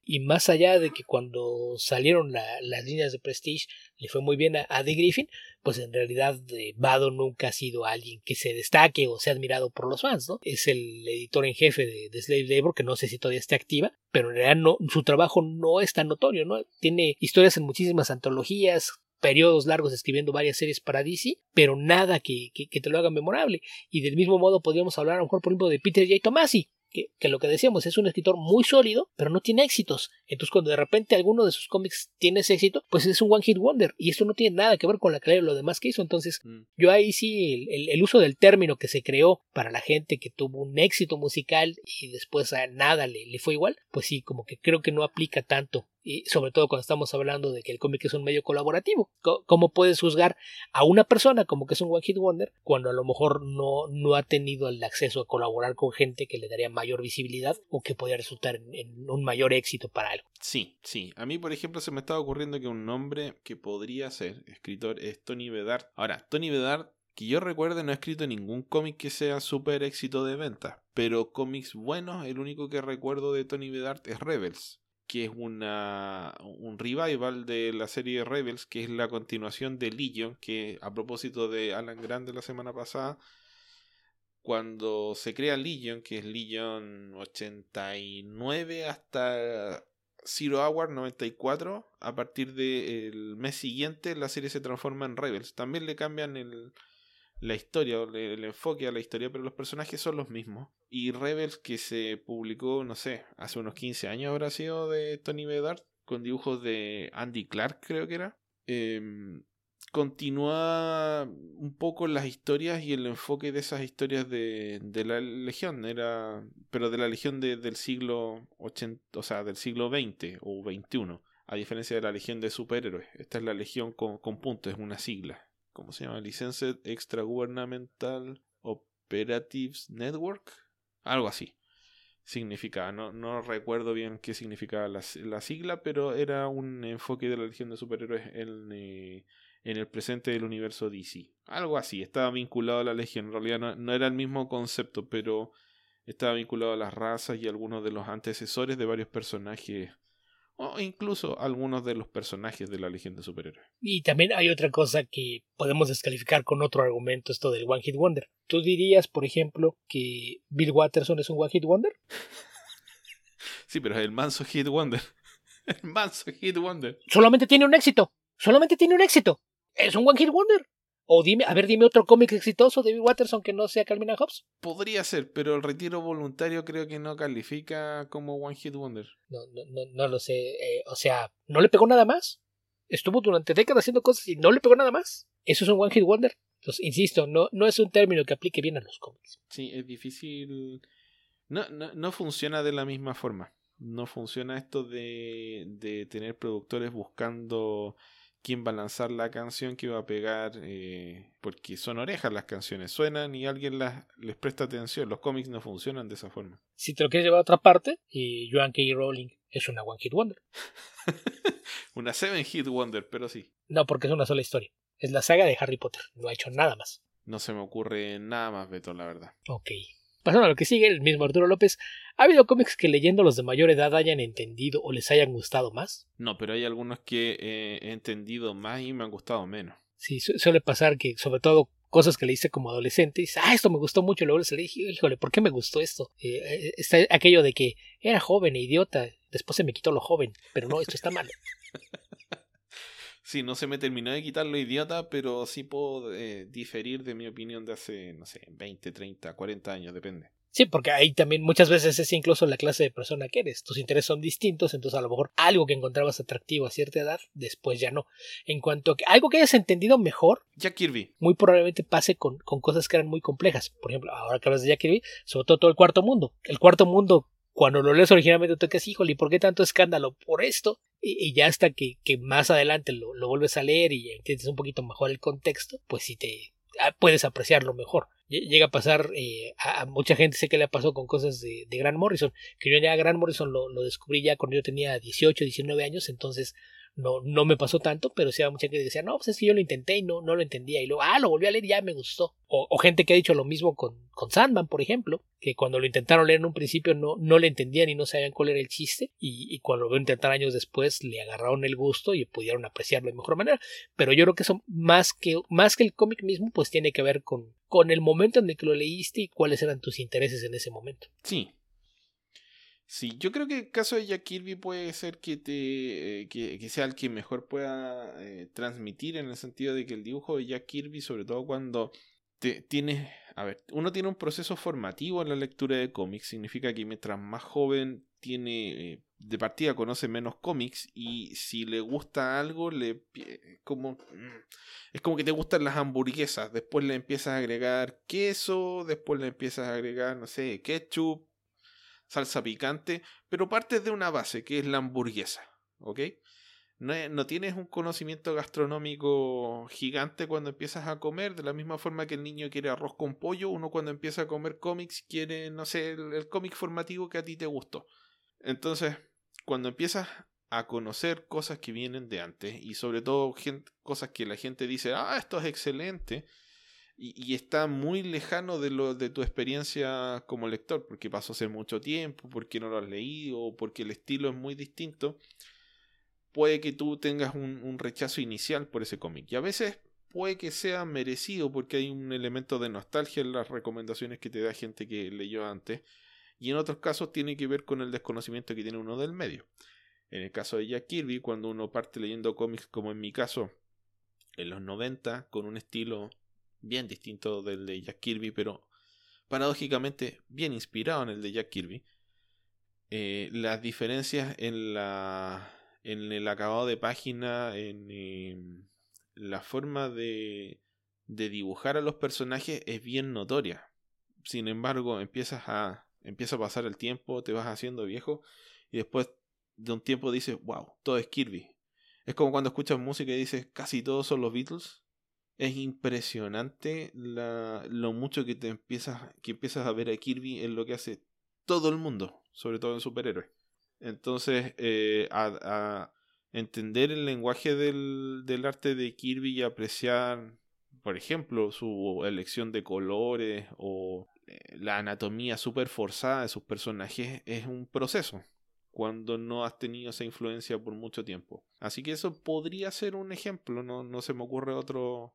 y más allá de que cuando salieron las líneas de Prestige le fue muy bien a Dee Griffin, pues en realidad Vado nunca ha sido alguien que se destaque o sea admirado por los fans, ¿no? Es el editor en jefe de Slave Labor, que no sé si todavía está activa, pero en realidad no, su trabajo no es tan notorio, ¿no? Tiene historias en muchísimas antologías, periodos largos escribiendo varias series para DC, pero nada que te lo haga memorable. Y del mismo modo podríamos hablar a lo mejor, por ejemplo, de Peter J. Tomasi, que lo que decíamos es un escritor muy sólido, pero no tiene éxitos. Entonces cuando de repente alguno de sus cómics tiene ese éxito, pues es un one hit wonder, y esto no tiene nada que ver con la calidad de lo demás que hizo. Entonces yo ahí sí el uso del término que se creó para la gente que tuvo un éxito musical y después a nada le fue igual, pues sí, como que creo que no aplica tanto. Y sobre todo cuando estamos hablando de que el cómic es un medio colaborativo. ¿Cómo puedes juzgar a una persona como que es un one hit wonder cuando a lo mejor no ha tenido el acceso a colaborar con gente que le daría mayor visibilidad o que podría resultar en un mayor éxito para algo? Sí. A mí, por ejemplo, se me estaba ocurriendo que un nombre que podría ser escritor es Tony Bedard. Ahora, Tony Bedard, que yo recuerde, no ha escrito ningún cómic que sea súper éxito de ventas, pero cómics buenos, el único que recuerdo de Tony Bedard es Rebels, que es un revival de la serie Rebels, que es la continuación de Legion, que a propósito de Alan Grant de la semana pasada, cuando se crea Legion, que es Legion 89 hasta Zero Hour 94, a partir del mes siguiente la serie se transforma en Rebels. También le cambian la historia, el enfoque a la historia, pero los personajes son los mismos. Y Rebels, que se publicó, no sé, hace unos 15 años habrá sido, de Tony Bedard, con dibujos de Andy Clark, creo que era. Continúa un poco las historias y el enfoque de esas historias de la Legión, pero de la Legión del siglo 80, o sea, del siglo XX o XXI, a diferencia de la Legión de superhéroes. Esta es la Legión con puntos, es una sigla. ¿Cómo se llama? Licensed Extragovernmental Operatives Network. Algo así significaba. No recuerdo bien qué significaba la sigla, pero era un enfoque de la Legión de Superhéroes en el presente del universo DC. Algo así. Estaba vinculado a la Legión. En realidad no era el mismo concepto, pero estaba vinculado a las razas y algunos de los antecesores de varios personajes, o incluso algunos de los personajes de la Legión de Superhéroes. Y también hay otra cosa que podemos descalificar con otro argumento, esto del One Hit Wonder. ¿Tú dirías, por ejemplo, que Bill Watterson es un One Hit Wonder? Sí, pero es el manso Hit Wonder. El manso Hit Wonder. Solamente tiene un éxito. Es un One Hit Wonder. O dime otro cómic exitoso de Bill Watterson que no sea Calvin and Hobbes. Podría ser, pero el retiro voluntario creo que no califica como One Hit Wonder. No lo sé. O sea, ¿no le pegó nada más? Estuvo durante décadas haciendo cosas y no le pegó nada más. Eso es un One Hit Wonder. Entonces, insisto, no es un término que aplique bien a los cómics. Sí, es difícil. No funciona de la misma forma. No funciona esto de tener productores buscando quién va a lanzar la canción que va a pegar, porque son orejas las canciones, suenan y alguien les presta atención. Los cómics no funcionan de esa forma. Si te lo quieres llevar a otra parte, Joan K. Rowling es una One Hit Wonder. Una 7-Hit Wonder, pero sí. No, porque es una sola historia. Es la saga de Harry Potter, no ha hecho nada más. No se me ocurre nada más, Beto, la verdad. Ok. Pasando a lo que sigue, el mismo Arturo López. ¿Ha habido cómics que leyéndolos de mayor edad hayan entendido o les hayan gustado más? No, pero hay algunos que he entendido más y me han gustado menos. Sí, suele pasar que, sobre todo, cosas que leíste como adolescente, y dices, esto me gustó mucho, y luego le dije, híjole, ¿por qué me gustó esto? Está aquello de que era joven e idiota, después se me quitó lo joven, pero no, esto está mal. Sí, no se me terminó de quitar lo idiota, pero sí puedo diferir de mi opinión de hace, no sé, 20, 30, 40 años, depende. Sí, porque ahí también muchas veces es incluso la clase de persona que eres. Tus intereses son distintos, entonces a lo mejor algo que encontrabas atractivo a cierta edad, después ya no. En cuanto a que algo que hayas entendido mejor, Jack Kirby. Muy probablemente pase con cosas que eran muy complejas. Por ejemplo, ahora que hablas de Jack Kirby, sobre todo el Cuarto Mundo. El Cuarto Mundo, cuando lo lees originalmente, te quedas, híjole, ¿y por qué tanto escándalo por esto? Y ya hasta que más adelante lo vuelves a leer y entiendes un poquito mejor el contexto, pues sí puedes apreciarlo mejor. Llega a pasar, a mucha gente sé que le pasó con cosas de Grant Morrison, que yo ya Grant Morrison lo descubrí ya cuando yo tenía 18, 19 años, entonces no me pasó tanto, pero sí había mucha gente que decía, no, pues es que yo lo intenté y no lo entendía, y luego, lo volví a leer y ya me gustó. O gente que ha dicho lo mismo con Sandman, por ejemplo, que cuando lo intentaron leer en un principio no le entendían y no sabían cuál era el chiste, y cuando lo vieron intentar años después le agarraron el gusto y pudieron apreciarlo de mejor manera. Pero yo creo que eso, más que el cómic mismo, pues tiene que ver con el momento en el que lo leíste y cuáles eran tus intereses en ese momento. Sí. Sí, yo creo que el caso de Jack Kirby puede ser que sea el que mejor pueda transmitir, en el sentido de que el dibujo de Jack Kirby, sobre todo cuando uno tiene un proceso formativo en la lectura de cómics, significa que mientras más joven tiene, de partida conoce menos cómics, y si le gusta algo, es como que te gustan las hamburguesas, después le empiezas a agregar queso, después le empiezas a agregar, no sé, ketchup, salsa picante, pero partes de una base que es la hamburguesa, ¿ok? No tienes un conocimiento gastronómico gigante cuando empiezas a comer, de la misma forma que el niño quiere arroz con pollo, uno cuando empieza a comer cómics quiere, no sé, el cómic formativo que a ti te gustó. Entonces, cuando empiezas a conocer cosas que vienen de antes, y sobre todo cosas que la gente dice, esto es excelente, y está muy lejano de tu experiencia como lector, porque pasó hace mucho tiempo, porque no lo has leído, o porque el estilo es muy distinto, puede que tú tengas un rechazo inicial por ese cómic. Y a veces puede que sea merecido, porque hay un elemento de nostalgia en las recomendaciones que te da gente que leyó antes, y en otros casos tiene que ver con el desconocimiento que tiene uno del medio. En el caso de Jack Kirby, cuando uno parte leyendo cómics, como en mi caso, en los 90, con un estilo bien distinto del de Jack Kirby, pero paradójicamente bien inspirado en el de Jack Kirby, las diferencias en el acabado de página, en la forma de dibujar a los personajes es bien notoria. Sin embargo, empieza a pasar el tiempo, te vas haciendo viejo, y después de un tiempo dices, wow, todo es Kirby. Es como cuando escuchas música y dices, casi todos son los Beatles. Es impresionante lo mucho que empiezas a ver a Kirby en lo que hace todo el mundo, sobre todo en superhéroes. Entonces, a entender el lenguaje del arte de Kirby y apreciar, por ejemplo, su elección de colores o la anatomía súper forzada de sus personajes, es un proceso cuando no has tenido esa influencia por mucho tiempo. Así que eso podría ser un ejemplo, no se me ocurre otro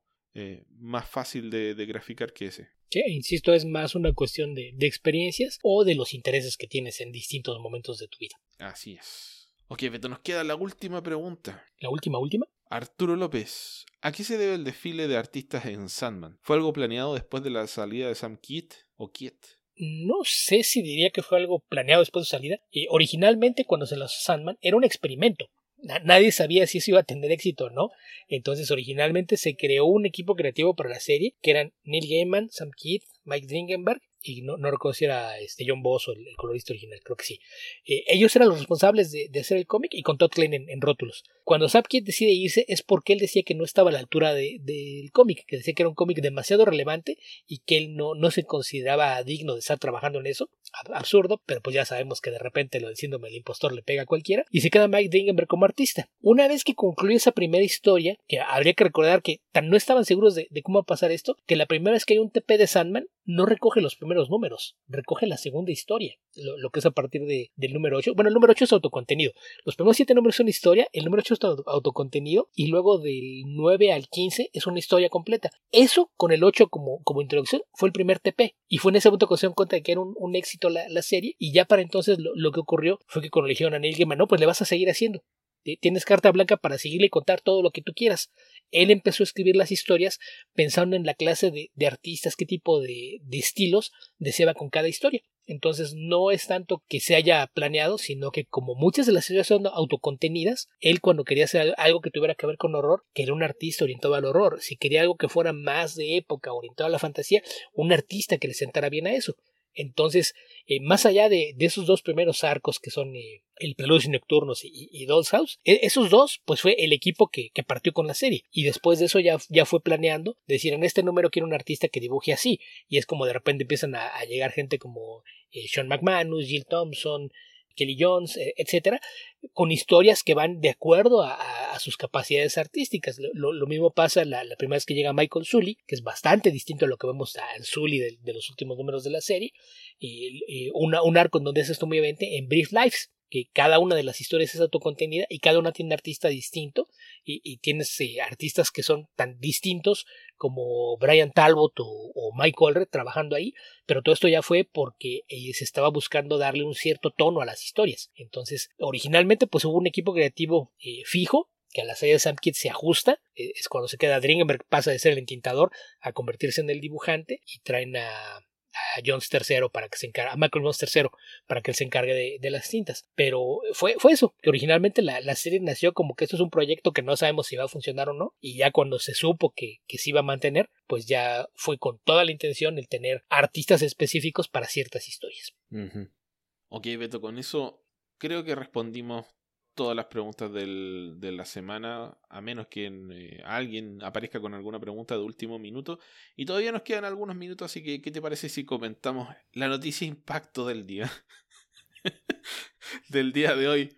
más fácil de graficar que ese. Sí, insisto, es más una cuestión de experiencias o de los intereses que tienes en distintos momentos de tu vida. Así es. Ok, Beto, nos queda la última pregunta. ¿La última? Arturo López, ¿a qué se debe el desfile de artistas en Sandman? ¿Fue algo planeado después de la salida de Sam Kidd o Kidd? No sé si diría que fue algo planeado después de su salida. Originalmente, cuando se lanzó Sandman, era un experimento. Nadie sabía si eso iba a tener éxito o no. Entonces, originalmente se creó un equipo creativo para la serie, que eran Neil Gaiman, Sam Kidd, Mike Dringenberg, y no recuerdo si era John Boss o el colorista original, creo que sí. Ellos eran los responsables de hacer el cómic, y con Todd Klein en rótulos. Cuando Sam Kidd decide irse es porque él decía que no estaba a la altura del cómic, que decía que era un cómic demasiado relevante y que él no se consideraba digno de estar trabajando en eso. Absurdo, pero pues ya sabemos que de repente lo del síndrome del impostor le pega a cualquiera, y se queda Mike Dringenberg como artista. Una vez que concluye esa primera historia, que habría que recordar que no estaban seguros de cómo va a pasar esto, que la primera vez que hay un TP de Sandman no recoge los primeros números, recoge la segunda historia, lo que es a partir del número 8. Bueno, el número 8 es autocontenido, los primeros 7 números son historia, el número 8 es autocontenido, y luego del 9 al 15 es una historia completa. Eso, con el 8 como introducción, fue el primer TP, y fue en ese punto que se dieron cuenta de que era un éxito la serie, y ya para entonces lo que ocurrió fue que cuando le dijeron a Neil Gaiman, no, pues le vas a seguir haciendo. Tienes carta blanca para seguirle y contar todo lo que tú quieras. Él empezó a escribir las historias pensando en la clase de artistas, qué tipo de estilos deseaba con cada historia. Entonces no es tanto que se haya planeado, sino que como muchas de las historias son autocontenidas, él cuando quería hacer algo que tuviera que ver con horror, quería un artista orientado al horror. Si quería algo que fuera más de época, orientado a la fantasía, un artista que le sentara bien a eso. Entonces, más allá de esos dos primeros arcos que son el Preludios Nocturnos y Doll's House, esos dos pues fue el equipo que partió con la serie, y después de eso ya fue planeando, decir, en este número quiero un artista que dibuje así, y es como de repente empiezan a llegar gente como Sean McManus, Jill Thompson, Kelly Jones, etcétera, con historias que van de acuerdo a a sus capacidades artísticas. Lo mismo pasa la primera vez que llega Michael Sully, que es bastante distinto a lo que vemos al Sully de los últimos números de la serie, un arco en donde es esto muy evidente en Brief Lives, que cada una de las historias es autocontenida y cada una tiene un artista distinto y tienes artistas que son tan distintos como Brian Talbot o Mike Allred trabajando ahí, pero todo esto ya fue porque se estaba buscando darle un cierto tono a las historias. Entonces, originalmente pues hubo un equipo creativo fijo, que a la serie de Sam Kidd se ajusta, es cuando se queda Dringenberg, pasa de ser el entintador a convertirse en el dibujante, y traen a Jones III para que se encargue, a Michael Jones III para que él se encargue de las tintas. Pero fue eso, que originalmente la serie nació como que esto es un proyecto que no sabemos si va a funcionar o no, y ya cuando se supo que se iba a mantener, pues ya fue con toda la intención el tener artistas específicos para ciertas historias. Ok, Beto, con eso creo que respondimos todas las preguntas de la semana, a menos que alguien aparezca con alguna pregunta de último minuto, y todavía nos quedan algunos minutos, así que ¿qué te parece si comentamos la noticia impacto del día? Del día de hoy,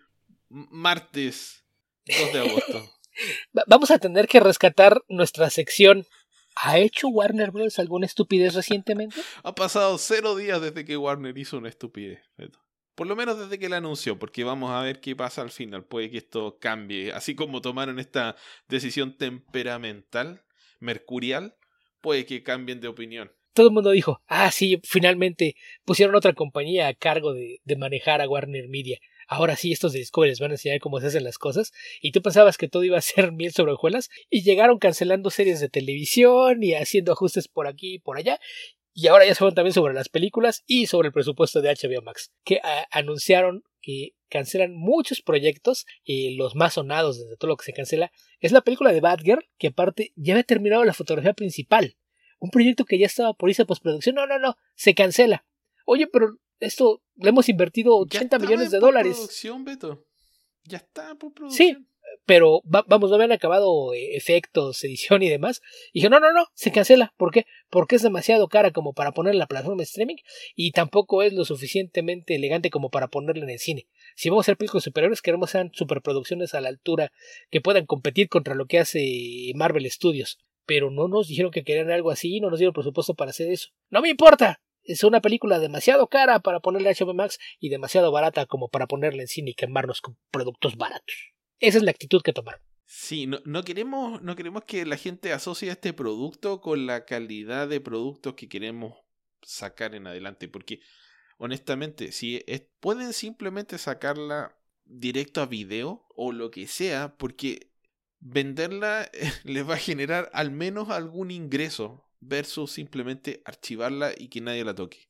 martes 2 de agosto. Vamos a tener que rescatar nuestra sección. ¿Ha hecho Warner Bros. Alguna estupidez recientemente? Ha pasado 0 días desde que Warner hizo una estupidez, Beto. Por lo menos desde que la anunció, porque vamos a ver qué pasa al final. Puede que esto cambie. Así como tomaron esta decisión temperamental, mercurial, puede que cambien de opinión. Todo el mundo dijo, sí, finalmente pusieron otra compañía a cargo de manejar a Warner Media. Ahora sí, estos de Discovery les van a enseñar cómo se hacen las cosas. Y tú pensabas que todo iba a ser miel sobre hojuelas, y llegaron cancelando series de televisión y haciendo ajustes por aquí y por allá. Y ahora ya se van también sobre las películas y sobre el presupuesto de HBO Max, que anunciaron que cancelan muchos proyectos. Los más sonados desde todo lo que se cancela es la película de Batgirl, que aparte ya había terminado la fotografía principal. Un proyecto que ya estaba por irse a postproducción. No, se cancela. Oye, pero esto le hemos invertido 80 millones de dólares. Postproducción, Beto. Ya está en postproducción. Sí, pero vamos, no habían acabado efectos, edición y demás. Y dije, no, se cancela. ¿Por qué? Porque es demasiado cara como para ponerla en la plataforma de streaming, y tampoco es lo suficientemente elegante como para ponerla en el cine. Si vamos a hacer películas superiores, queremos hacer superproducciones a la altura que puedan competir contra lo que hace Marvel Studios. Pero no nos dijeron que querían algo así, no nos dieron presupuesto para hacer eso. ¡No me importa! Es una película demasiado cara para ponerla en HBO Max y demasiado barata como para ponerla en cine y quemarnos con productos baratos. Esa es la actitud que tomaron. Sí, no queremos que la gente asocie este producto con la calidad de productos que queremos sacar en adelante, porque honestamente, si pueden simplemente sacarla directo a video o lo que sea, porque venderla les va a generar al menos algún ingreso versus simplemente archivarla y que nadie la toque.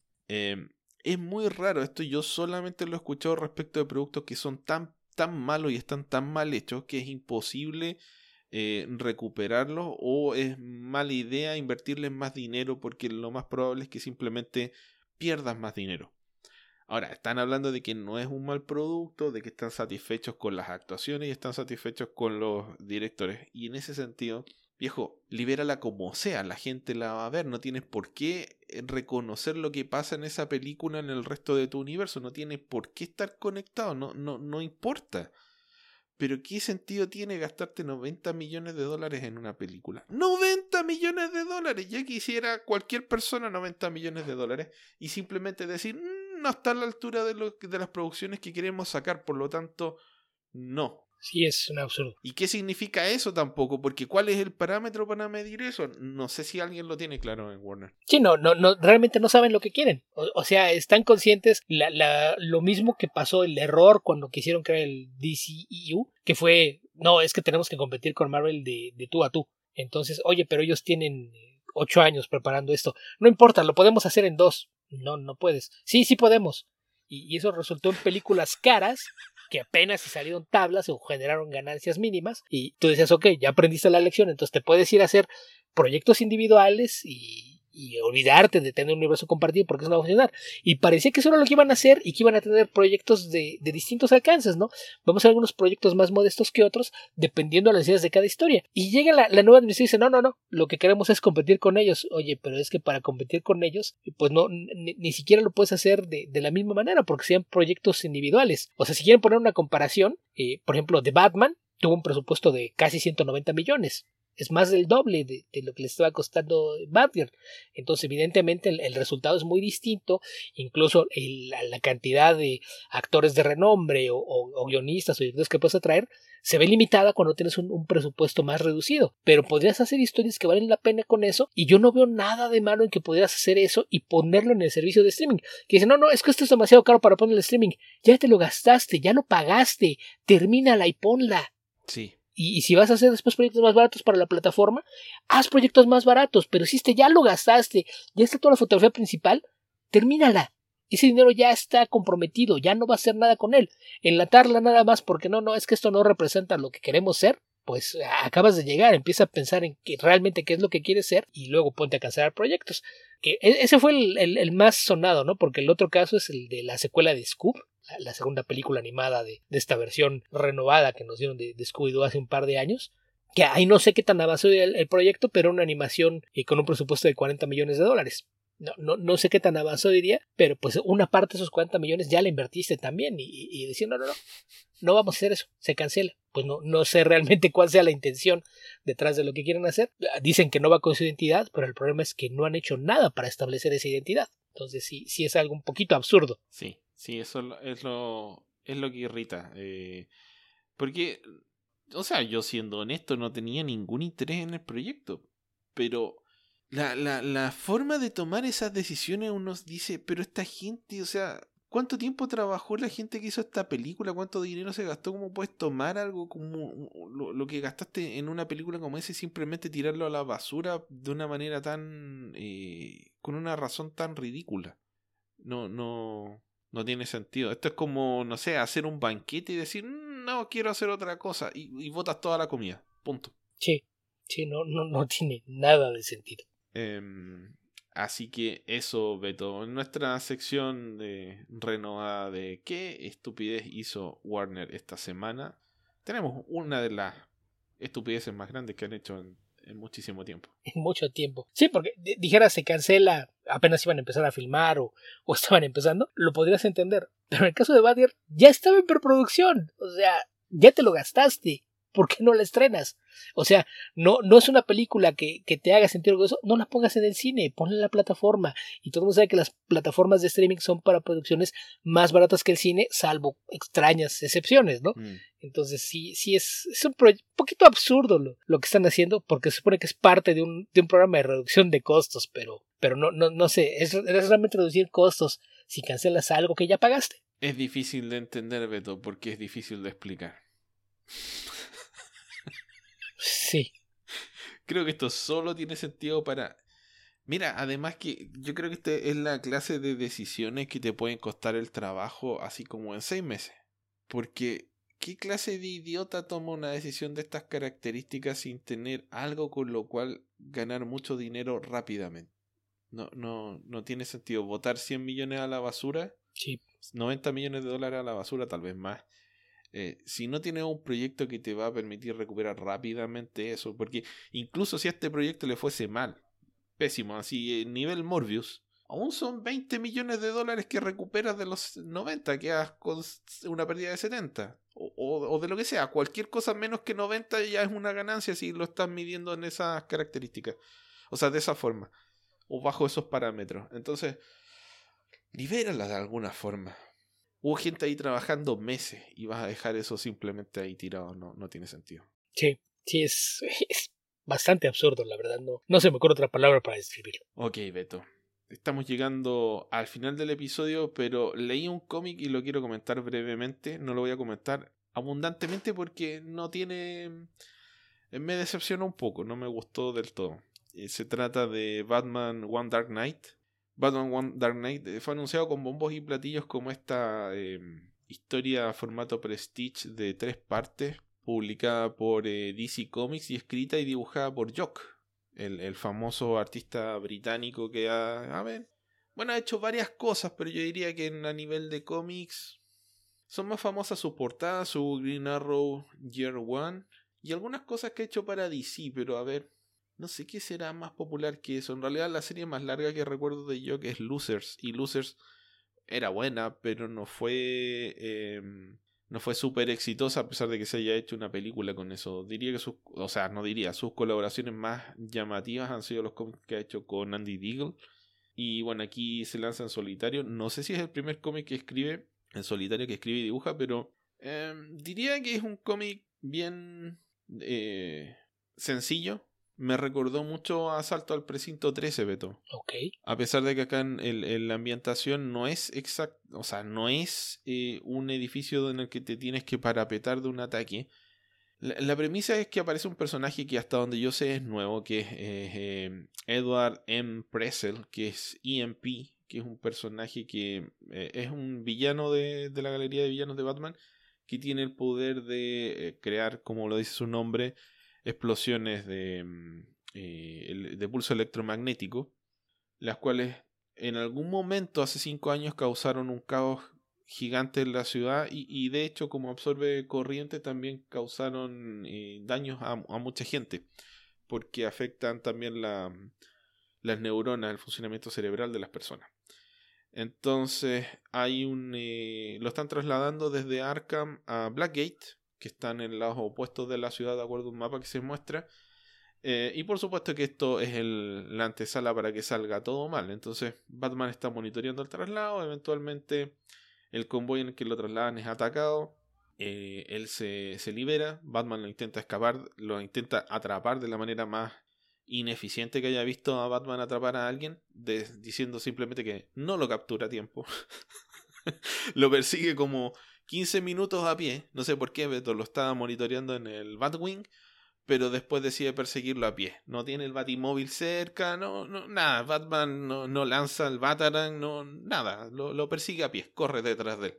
Es muy raro esto, yo solamente lo he escuchado respecto de productos que son tan malos y están tan mal hechos que es imposible recuperarlos, o es mala idea invertirles más dinero, porque lo más probable es que simplemente pierdas más dinero. Ahora, están hablando de que no es un mal producto, de que están satisfechos con las actuaciones y están satisfechos con los directores, y en ese sentido, viejo, libérala como sea, la gente la va a ver, no tienes por qué reconocer lo que pasa en esa película en el resto de tu universo, no tienes por qué estar conectado, no importa. Pero ¿qué sentido tiene gastarte 90 millones de dólares en una película? ¡90 millones de dólares! Ya quisiera cualquier persona 90 millones de dólares y simplemente decir, no está a la altura de las producciones que queremos sacar, por lo tanto, no. Sí, es un absurdo. ¿Y qué significa eso tampoco? Porque ¿cuál es el parámetro para medir eso? No sé si alguien lo tiene claro en Warner. Sí, no, realmente no saben lo que quieren. O sea, están conscientes lo mismo que pasó, el error cuando quisieron crear el DCEU, que fue, no, es que tenemos que competir con Marvel de tú a tú. Entonces, oye, pero ellos tienen 8 años preparando esto. No importa, lo podemos hacer en 2. No puedes. Sí podemos. Y eso resultó en películas caras que apenas si salieron tablas o generaron ganancias mínimas, y tú decías, ok, ya aprendiste la lección, entonces te puedes ir a hacer proyectos individuales y olvidarte de tener un universo compartido, porque eso no va a funcionar. Y parecía que eso era lo que iban a hacer y que iban a tener proyectos de distintos alcances, ¿no? Vamos a ver algunos proyectos más modestos que otros, dependiendo de las necesidades de cada historia. Y llega la nueva administración y dice, no, lo que queremos es competir con ellos. Oye, pero es que para competir con ellos, pues no, ni siquiera lo puedes hacer de la misma manera, porque sean proyectos individuales. O sea, si quieren poner una comparación, por ejemplo, The Batman, tuvo un presupuesto de casi 190 millones. Es más del doble de lo que le estaba costando Batgirl. Entonces, evidentemente, el resultado es muy distinto. Incluso la cantidad de actores de renombre o guionistas o directores que puedes atraer se ve limitada cuando tienes un presupuesto más reducido. Pero podrías hacer historias que valen la pena con eso. Y yo no veo nada de malo en que pudieras hacer eso y ponerlo en el servicio de streaming. Que dicen, no, es que esto es demasiado caro para ponerlo en el streaming. Ya te lo gastaste, ya lo pagaste. Termínala y ponla. Sí. Y si vas a hacer después proyectos más baratos para la plataforma, haz proyectos más baratos, pero si ya lo gastaste, ya está toda la fotografía principal, termínala. Ese dinero ya está comprometido, ya no va a hacer nada con él. Enlatarla nada más porque no, es que esto no representa lo que queremos ser, pues acabas de llegar, empieza a pensar en que realmente qué es lo que quieres ser y luego ponte a cancelar proyectos. Que ese fue el más sonado, ¿no? Porque el otro caso es el de la secuela de Scoob, la segunda película animada de esta versión renovada que nos dieron de Scooby-Doo hace un par de años, que ahí no sé qué tan avanzado el proyecto, pero una animación con un presupuesto de $40 millones. No sé qué tan avanzado diría, pero pues una parte de esos 40 millones ya la invertiste también y diciendo no vamos a hacer eso, se cancela. Pues no sé realmente cuál sea la intención detrás de lo que quieren hacer. Dicen que no va con su identidad, pero el problema es que no han hecho nada para establecer esa identidad. Entonces sí es algo un poquito absurdo. Sí, eso es lo que irrita. Porque, o sea, yo siendo honesto no tenía ningún interés en el proyecto, pero la forma de tomar esas decisiones uno dice, pero esta gente, o sea, ¿cuánto tiempo trabajó la gente que hizo esta película? ¿Cuánto dinero se gastó? ¿Cómo puedes tomar algo como lo que gastaste en una película como esa y simplemente tirarlo a la basura de una manera tan... con una razón tan ridícula? No tiene sentido. Esto es como, no sé, hacer un banquete y decir, no, quiero hacer otra cosa. Y botas toda la comida. Punto. Sí, no tiene nada de sentido. Así que eso, Beto. En nuestra sección renovada de qué estupidez hizo Warner esta semana, tenemos una de las estupideces más grandes que han hecho en muchísimo tiempo. En mucho tiempo. Sí, porque dijera se cancela, apenas iban a empezar a filmar o estaban empezando, lo podrías entender. Pero en el caso de Batgirl, ya estaba en preproducción. O sea, ya te lo gastaste. ¿Por qué no la estrenas? O sea, no es una película que te haga sentir orgulloso. No la pongas en el cine, ponla en la plataforma. Y todo el mundo sabe que las plataformas de streaming son para producciones más baratas que el cine, salvo extrañas excepciones, ¿no? Entonces sí es un poquito absurdo lo que están haciendo, porque se supone que es parte de un programa de reducción de costos, pero no sé, es realmente reducir costos si cancelas algo que ya pagaste. Es difícil de entender, Beto, porque es difícil de explicar. Sí. Creo que esto solo tiene sentido para... Mira, además que yo creo que esta es la clase de decisiones que te pueden costar el trabajo así como en 6 meses. Porque, ¿qué clase de idiota toma una decisión de estas características sin tener algo con lo cual ganar mucho dinero rápidamente? No tiene sentido. Botar 100 millones a la basura, Sí. 90 millones de dólares a la basura, tal vez más. Si no tienes un proyecto que te va a permitir recuperar rápidamente eso, porque incluso si a este proyecto le fuese mal, pésimo, así nivel Morbius, aún son 20 millones de dólares que recuperas de los 90, quedas con una pérdida de 70, o de lo que sea, cualquier cosa menos que 90 ya es una ganancia si lo estás midiendo en esas características, o sea, de esa forma, o bajo esos parámetros. Entonces, libérala de alguna forma. Hubo gente ahí trabajando meses y vas a dejar eso simplemente ahí tirado. No tiene sentido. Sí, es bastante absurdo, la verdad. No se me ocurre otra palabra para describirlo. Ok, Beto. Estamos llegando al final del episodio, pero leí un cómic y lo quiero comentar brevemente. No lo voy a comentar abundantemente porque no tiene... Me decepcionó un poco, no me gustó del todo. Se trata de Batman One Dark Knight. Batman One Dark Knight fue anunciado con bombos y platillos como esta historia formato Prestige de 3 partes, publicada por DC Comics y escrita y dibujada por Jock, el famoso artista británico que ha hecho varias cosas, pero yo diría que a nivel de cómics son más famosas sus portadas, su Green Arrow Year One y algunas cosas que ha hecho para DC, pero no sé qué será más popular que eso. En realidad la serie más larga que recuerdo de Jock es Losers. Y Losers era buena, pero no no fue súper exitosa a pesar de que se haya hecho una película con eso. Diría que sus colaboraciones más llamativas han sido los cómics que ha hecho con Andy Deagle. Y bueno, aquí se lanza en solitario. No sé si es el primer cómic que escribe en solitario, que escribe y dibuja, pero diría que es un cómic bien sencillo. Me recordó mucho a Asalto al Precinto 13, Beto. Ok. A pesar de que acá en la ambientación no es exacta, o sea, no es un edificio en el que te tienes que parapetar de un ataque. La premisa es que aparece un personaje que hasta donde yo sé es nuevo, que es Edward M. Pressel, que es EMP, que es un personaje que es un villano de la galería de villanos de Batman, que tiene el poder de crear, como lo dice su nombre, explosiones de pulso electromagnético, las cuales en algún momento hace 5 años causaron un caos gigante en la ciudad y de hecho como absorbe corriente también causaron daños a mucha gente porque afectan también las neuronas, el funcionamiento cerebral de las personas. Entonces lo están trasladando desde Arkham a Blackgate, que están en lados opuestos de la ciudad de acuerdo a un mapa que se muestra. Y por supuesto que esto es la antesala para que salga todo mal. Entonces Batman está monitoreando el traslado. Eventualmente el convoy en el que lo trasladan es atacado. Él se libera. Batman lo intenta escapar. Lo intenta atrapar de la manera más ineficiente que haya visto a Batman atrapar a alguien. Diciendo simplemente que no lo captura a tiempo. Lo persigue como 15 minutos a pie. No sé por qué, pero lo estaba monitoreando en el Batwing. Pero después decide perseguirlo a pie. No tiene el Batimóvil cerca, nada. Batman no lanza el Batarang, nada. Lo persigue a pie, corre detrás de él.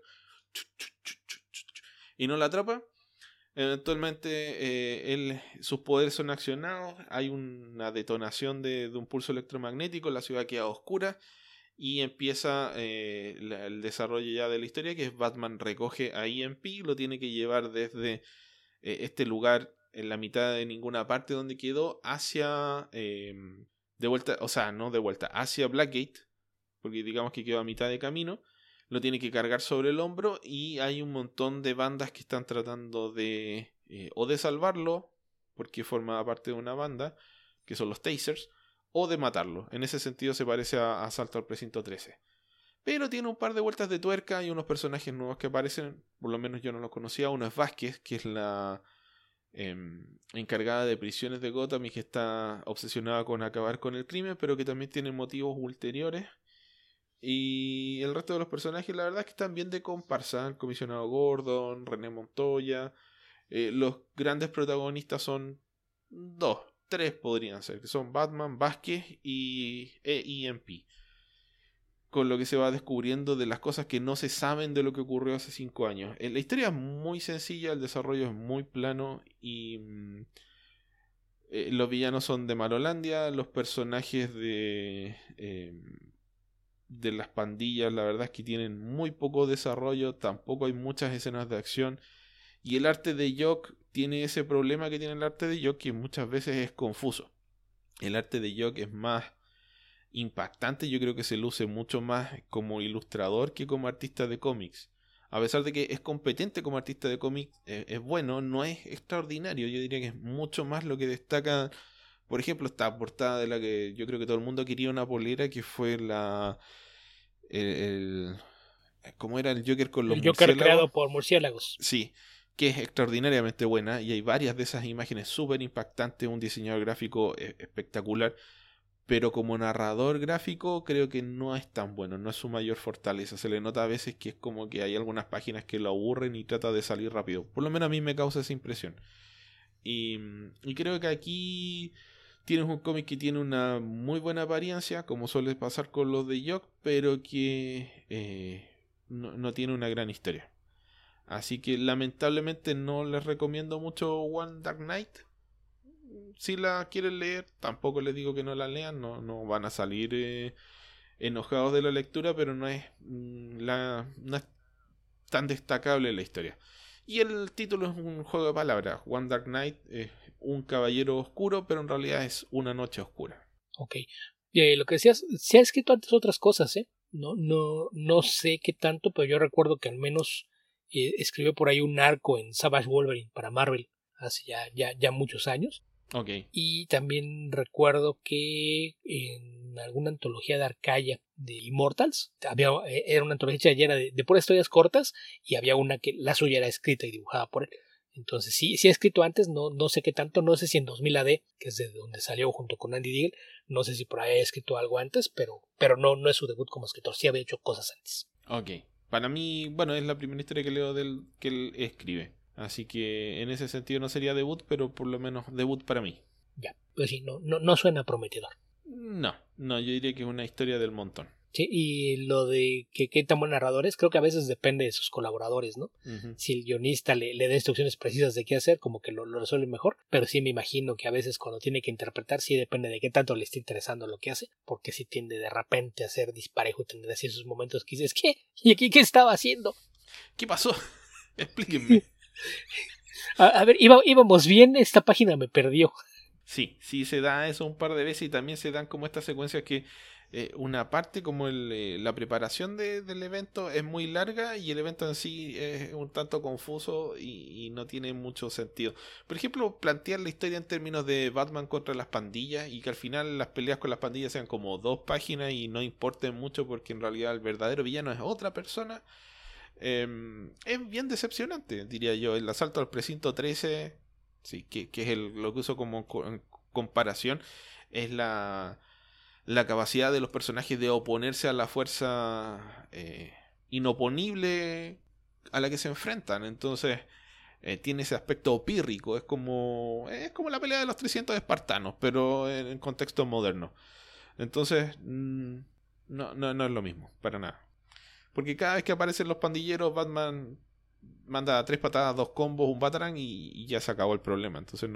Y no lo atrapa. Eventualmente sus poderes son accionados. Hay una detonación de un pulso electromagnético. La ciudad queda oscura. Y empieza el desarrollo ya de la historia, que es Batman recoge a EMP. Lo tiene que llevar desde este lugar en la mitad de ninguna parte donde quedó hacia de vuelta, o sea, no de vuelta, hacia Blackgate, porque digamos que quedó a mitad de camino. Lo tiene que cargar sobre el hombro y hay un montón de bandas que están tratando de o de salvarlo, porque forma parte de una banda, que son los Tasers, o de matarlo. En ese sentido se parece a Asalto al Precinto 13. Pero tiene un par de vueltas de tuerca y unos personajes nuevos que aparecen. Por lo menos yo no los conocía. Uno es Vázquez, que es la encargada de prisiones de Gotham y que está obsesionada con acabar con el crimen, pero que también tiene motivos ulteriores. Y el resto de los personajes, la verdad es que están bien de comparsa. El comisionado Gordon, René Montoya. Los grandes protagonistas son tres podrían ser, que son Batman, Vázquez y EMP. Con lo que se va descubriendo de las cosas que no se saben de lo que ocurrió hace 5 años. La historia es muy sencilla, el desarrollo es muy plano y los villanos son de Malolandia, los personajes de las pandillas la verdad es que tienen muy poco desarrollo, tampoco hay muchas escenas de acción y el arte de Jock tiene ese problema que tiene el arte de Jock, que muchas veces es confuso. El arte de Jock es más impactante, yo creo que se luce mucho más como ilustrador que como artista de cómics. A pesar de que es competente como artista de cómics, es bueno, no es extraordinario. Yo diría que es mucho más lo que destaca. Por ejemplo, esta portada de la que yo creo que todo el mundo quería una polera, que fue el ¿cómo era? El Joker con los El Joker murciélagos. creado por murciélagos. Sí, que es extraordinariamente buena y hay varias de esas imágenes súper impactantes, un diseñador gráfico espectacular. Pero como narrador gráfico creo que no es tan bueno, no es su mayor fortaleza. Se le nota a veces que es como que hay algunas páginas que lo aburren y trata de salir rápido. Por lo menos a mí me causa esa impresión. Y creo que aquí tienes un cómic que tiene una muy buena apariencia, como suele pasar con los de Jock, pero que no tiene una gran historia. Así que lamentablemente no les recomiendo mucho One Dark Knight. Si la quieren leer, tampoco les digo que no la lean, no van a salir enojados de la lectura, pero no es tan destacable la historia. Y el título es un juego de palabras. One Dark Knight es un caballero oscuro, pero en realidad es una noche oscura. Ok. Lo que decías, se ha escrito antes otras cosas, ¿eh? No sé qué tanto, pero yo recuerdo que al menos escribió por ahí un arco en Savage Wolverine para Marvel hace ya muchos años. Ok. Y también recuerdo que en alguna antología de Arcadia de Immortals, era una antología llena de puras historias cortas, y había una que la suya era escrita y dibujada por él. Entonces sí ha escrito antes, no sé qué tanto, no sé si en 2000 AD, que es de donde salió junto con Andy Deagle, no sé si por ahí ha escrito algo antes, pero no es su debut como escritor, sí había hecho cosas antes. Ok. Para mí, bueno, es la primera historia que leo que él escribe. Así que en ese sentido no sería debut, pero por lo menos debut para mí. Ya, pues sí, no suena prometedor. No, yo diría que es una historia del montón. Sí, y lo de que qué tan buen narrador es, creo que a veces depende de sus colaboradores, ¿no? Uh-huh. Si el guionista le da instrucciones precisas de qué hacer, como que lo resuelve mejor, pero sí me imagino que a veces cuando tiene que interpretar, sí depende de qué tanto le esté interesando lo que hace, porque sí tiende de repente a ser disparejo y tener así esos momentos que dices, ¿qué? ¿Y aquí qué estaba haciendo? ¿Qué pasó? Explíquenme. A ver, íbamos bien, esta página me perdió. Sí se da eso un par de veces, y también se dan como estas secuencias que una parte como la preparación del evento es muy larga y el evento en sí es un tanto confuso y no tiene mucho sentido. Por ejemplo, plantear la historia en términos de Batman contra las pandillas y que al final las peleas con las pandillas sean como 2 páginas y no importen mucho porque en realidad el verdadero villano es otra persona. Es bien decepcionante, diría yo. El asalto al precinto 13, sí, que es lo que uso como en comparación, es la capacidad de los personajes de oponerse a la fuerza inoponible a la que se enfrentan. Entonces tiene ese aspecto pírrico. Es como la pelea de los 300 espartanos, pero en contexto moderno. Entonces no es lo mismo, para nada. Porque cada vez que aparecen los pandilleros, Batman manda 3 patadas, 2 combos, un Batarang y ya se acabó el problema. Entonces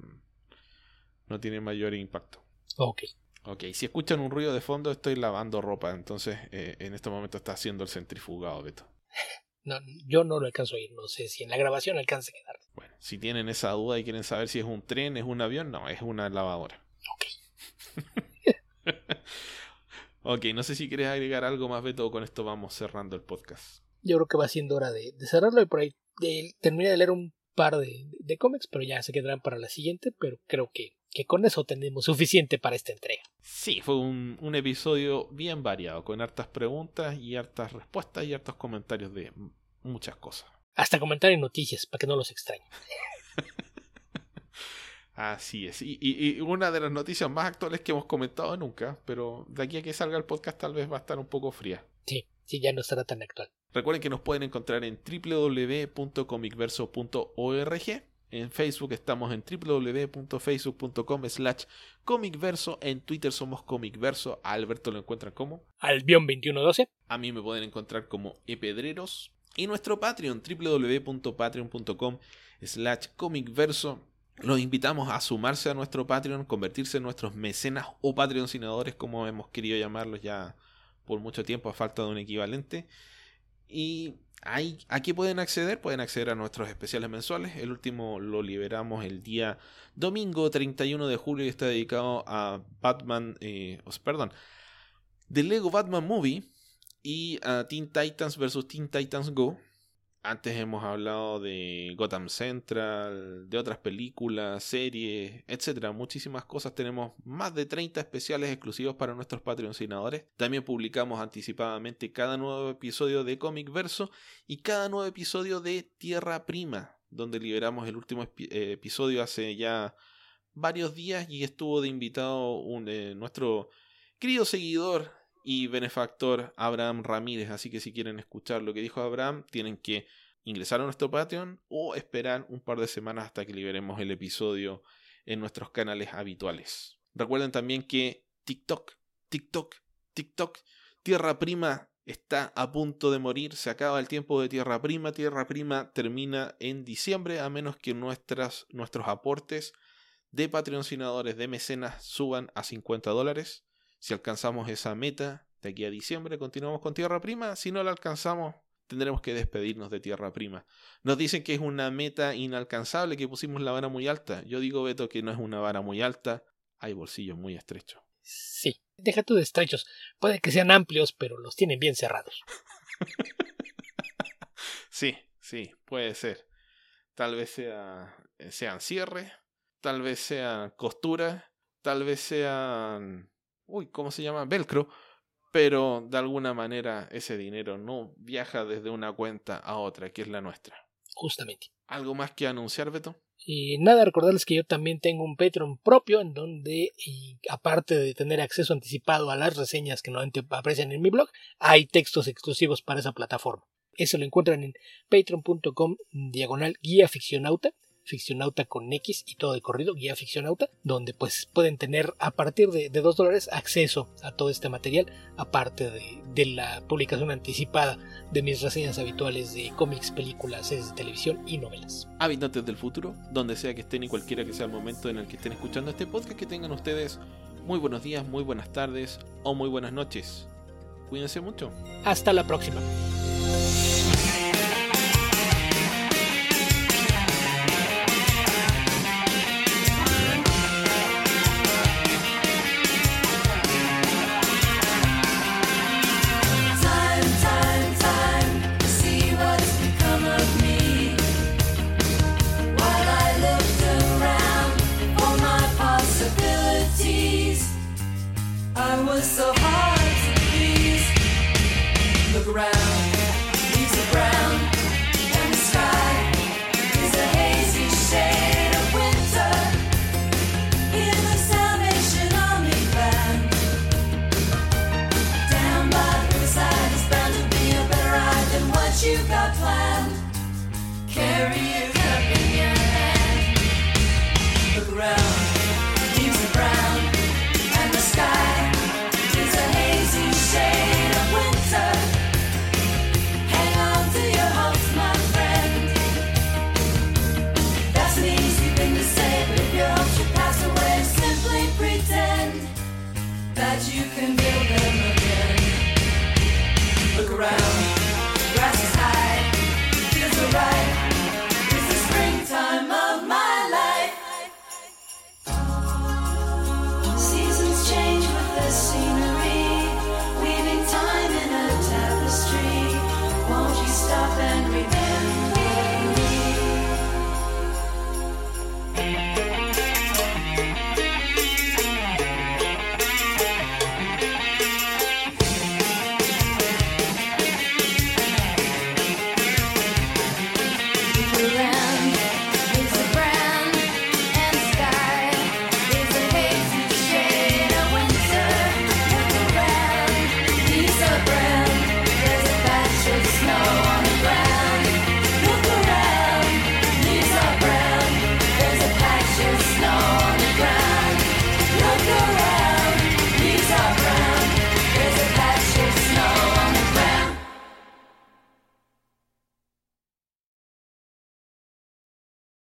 no tiene mayor impacto. Ok. Ok, si escuchan un ruido de fondo, estoy lavando ropa. Entonces en este momento está haciendo el centrifugado, Beto. No, yo no lo alcanzo a oír, no sé si en la grabación alcance a quedar. Bueno, si tienen esa duda y quieren saber si es un tren, es un avión, no, es una lavadora. Ok. Ok, no sé si quieres agregar algo más, Beto, o con esto vamos cerrando el podcast. Yo creo que va siendo hora de cerrarlo, y por ahí terminé de leer un par de cómics, pero ya se quedarán para la siguiente, pero creo que con eso tenemos suficiente para esta entrega. Sí, fue un episodio bien variado, con hartas preguntas y hartas respuestas y hartos comentarios de muchas cosas. Hasta comentar en noticias, para que no los extrañen. Así es. Y una de las noticias más actuales que hemos comentado nunca, pero de aquí a que salga el podcast tal vez va a estar un poco fría. Sí, ya no estará tan actual. Recuerden que nos pueden encontrar en www.comicverso.org. En Facebook estamos en www.facebook.com/comicverso. En Twitter somos comicverso. A Alberto lo encuentran como Albion2112. A mí me pueden encontrar como epedreros. Y nuestro Patreon, www.patreon.com/comicverso. Los invitamos a sumarse a nuestro Patreon, convertirse en nuestros mecenas o patrocinadores, como hemos querido llamarlos ya por mucho tiempo a falta de un equivalente. Y ¿a qué pueden acceder? Pueden acceder a nuestros especiales mensuales. El último lo liberamos el día domingo 31 de julio y está dedicado a The Lego Batman Movie y a Teen Titans vs. Teen Titans Go. Antes hemos hablado de Gotham Central, de otras películas, series, etcétera, muchísimas cosas. Tenemos más de 30 especiales exclusivos para nuestros patrocinadores. También publicamos anticipadamente cada nuevo episodio de Comic Verso y cada nuevo episodio de Tierra Prima, donde liberamos el último episodio hace ya varios días y estuvo de invitado nuestro querido seguidor y benefactor Abraham Ramírez. Así que si quieren escuchar lo que dijo Abraham, tienen que ingresar a nuestro Patreon o esperar un par de semanas hasta que liberemos el episodio en nuestros canales habituales. Recuerden también que TikTok, Tierra Prima está a punto de morir. Se acaba el tiempo de Tierra Prima. Tierra Prima termina en diciembre, a menos que nuestros aportes de patrocinadores, de mecenas, suban a $50. Si alcanzamos esa meta de aquí a diciembre, continuamos con Tierra Prima. Si no la alcanzamos, tendremos que despedirnos de Tierra Prima. Nos dicen que es una meta inalcanzable, que pusimos la vara muy alta. Yo digo, Beto, que no es una vara muy alta. Hay bolsillos muy estrechos. Sí, deja tú de estrechos. Puede que sean amplios, pero los tienen bien cerrados. Sí, Sí, puede ser. Tal vez sean cierres, tal vez sean costuras, tal vez sean... ¿cómo se llama? Velcro. Pero de alguna manera ese dinero no viaja desde una cuenta a otra, que es la nuestra. Justamente. ¿Algo más que anunciar, Beto? Y nada, recordarles que yo también tengo un Patreon propio en donde, aparte de tener acceso anticipado a las reseñas que normalmente aparecen en mi blog, hay textos exclusivos para esa plataforma. Eso lo encuentran en patreon.com/guía ficcionauta, ficcionauta con X y todo de corrido, guía ficcionauta, donde pues pueden tener a partir de $2 acceso a todo este material, aparte de la publicación anticipada de mis reseñas habituales de cómics, películas, series de televisión y novelas. Habitantes del futuro, donde sea que estén y cualquiera que sea el momento en el que estén escuchando este podcast, que tengan ustedes muy buenos días, muy buenas tardes o muy buenas noches. Cuídense mucho. Hasta la próxima. So hard to please. Look around, leaves are brown, and the sky is a hazy shade of winter. In the Salvation Army band, down by the riverside is bound to be a better ride than what you got planned. Carry you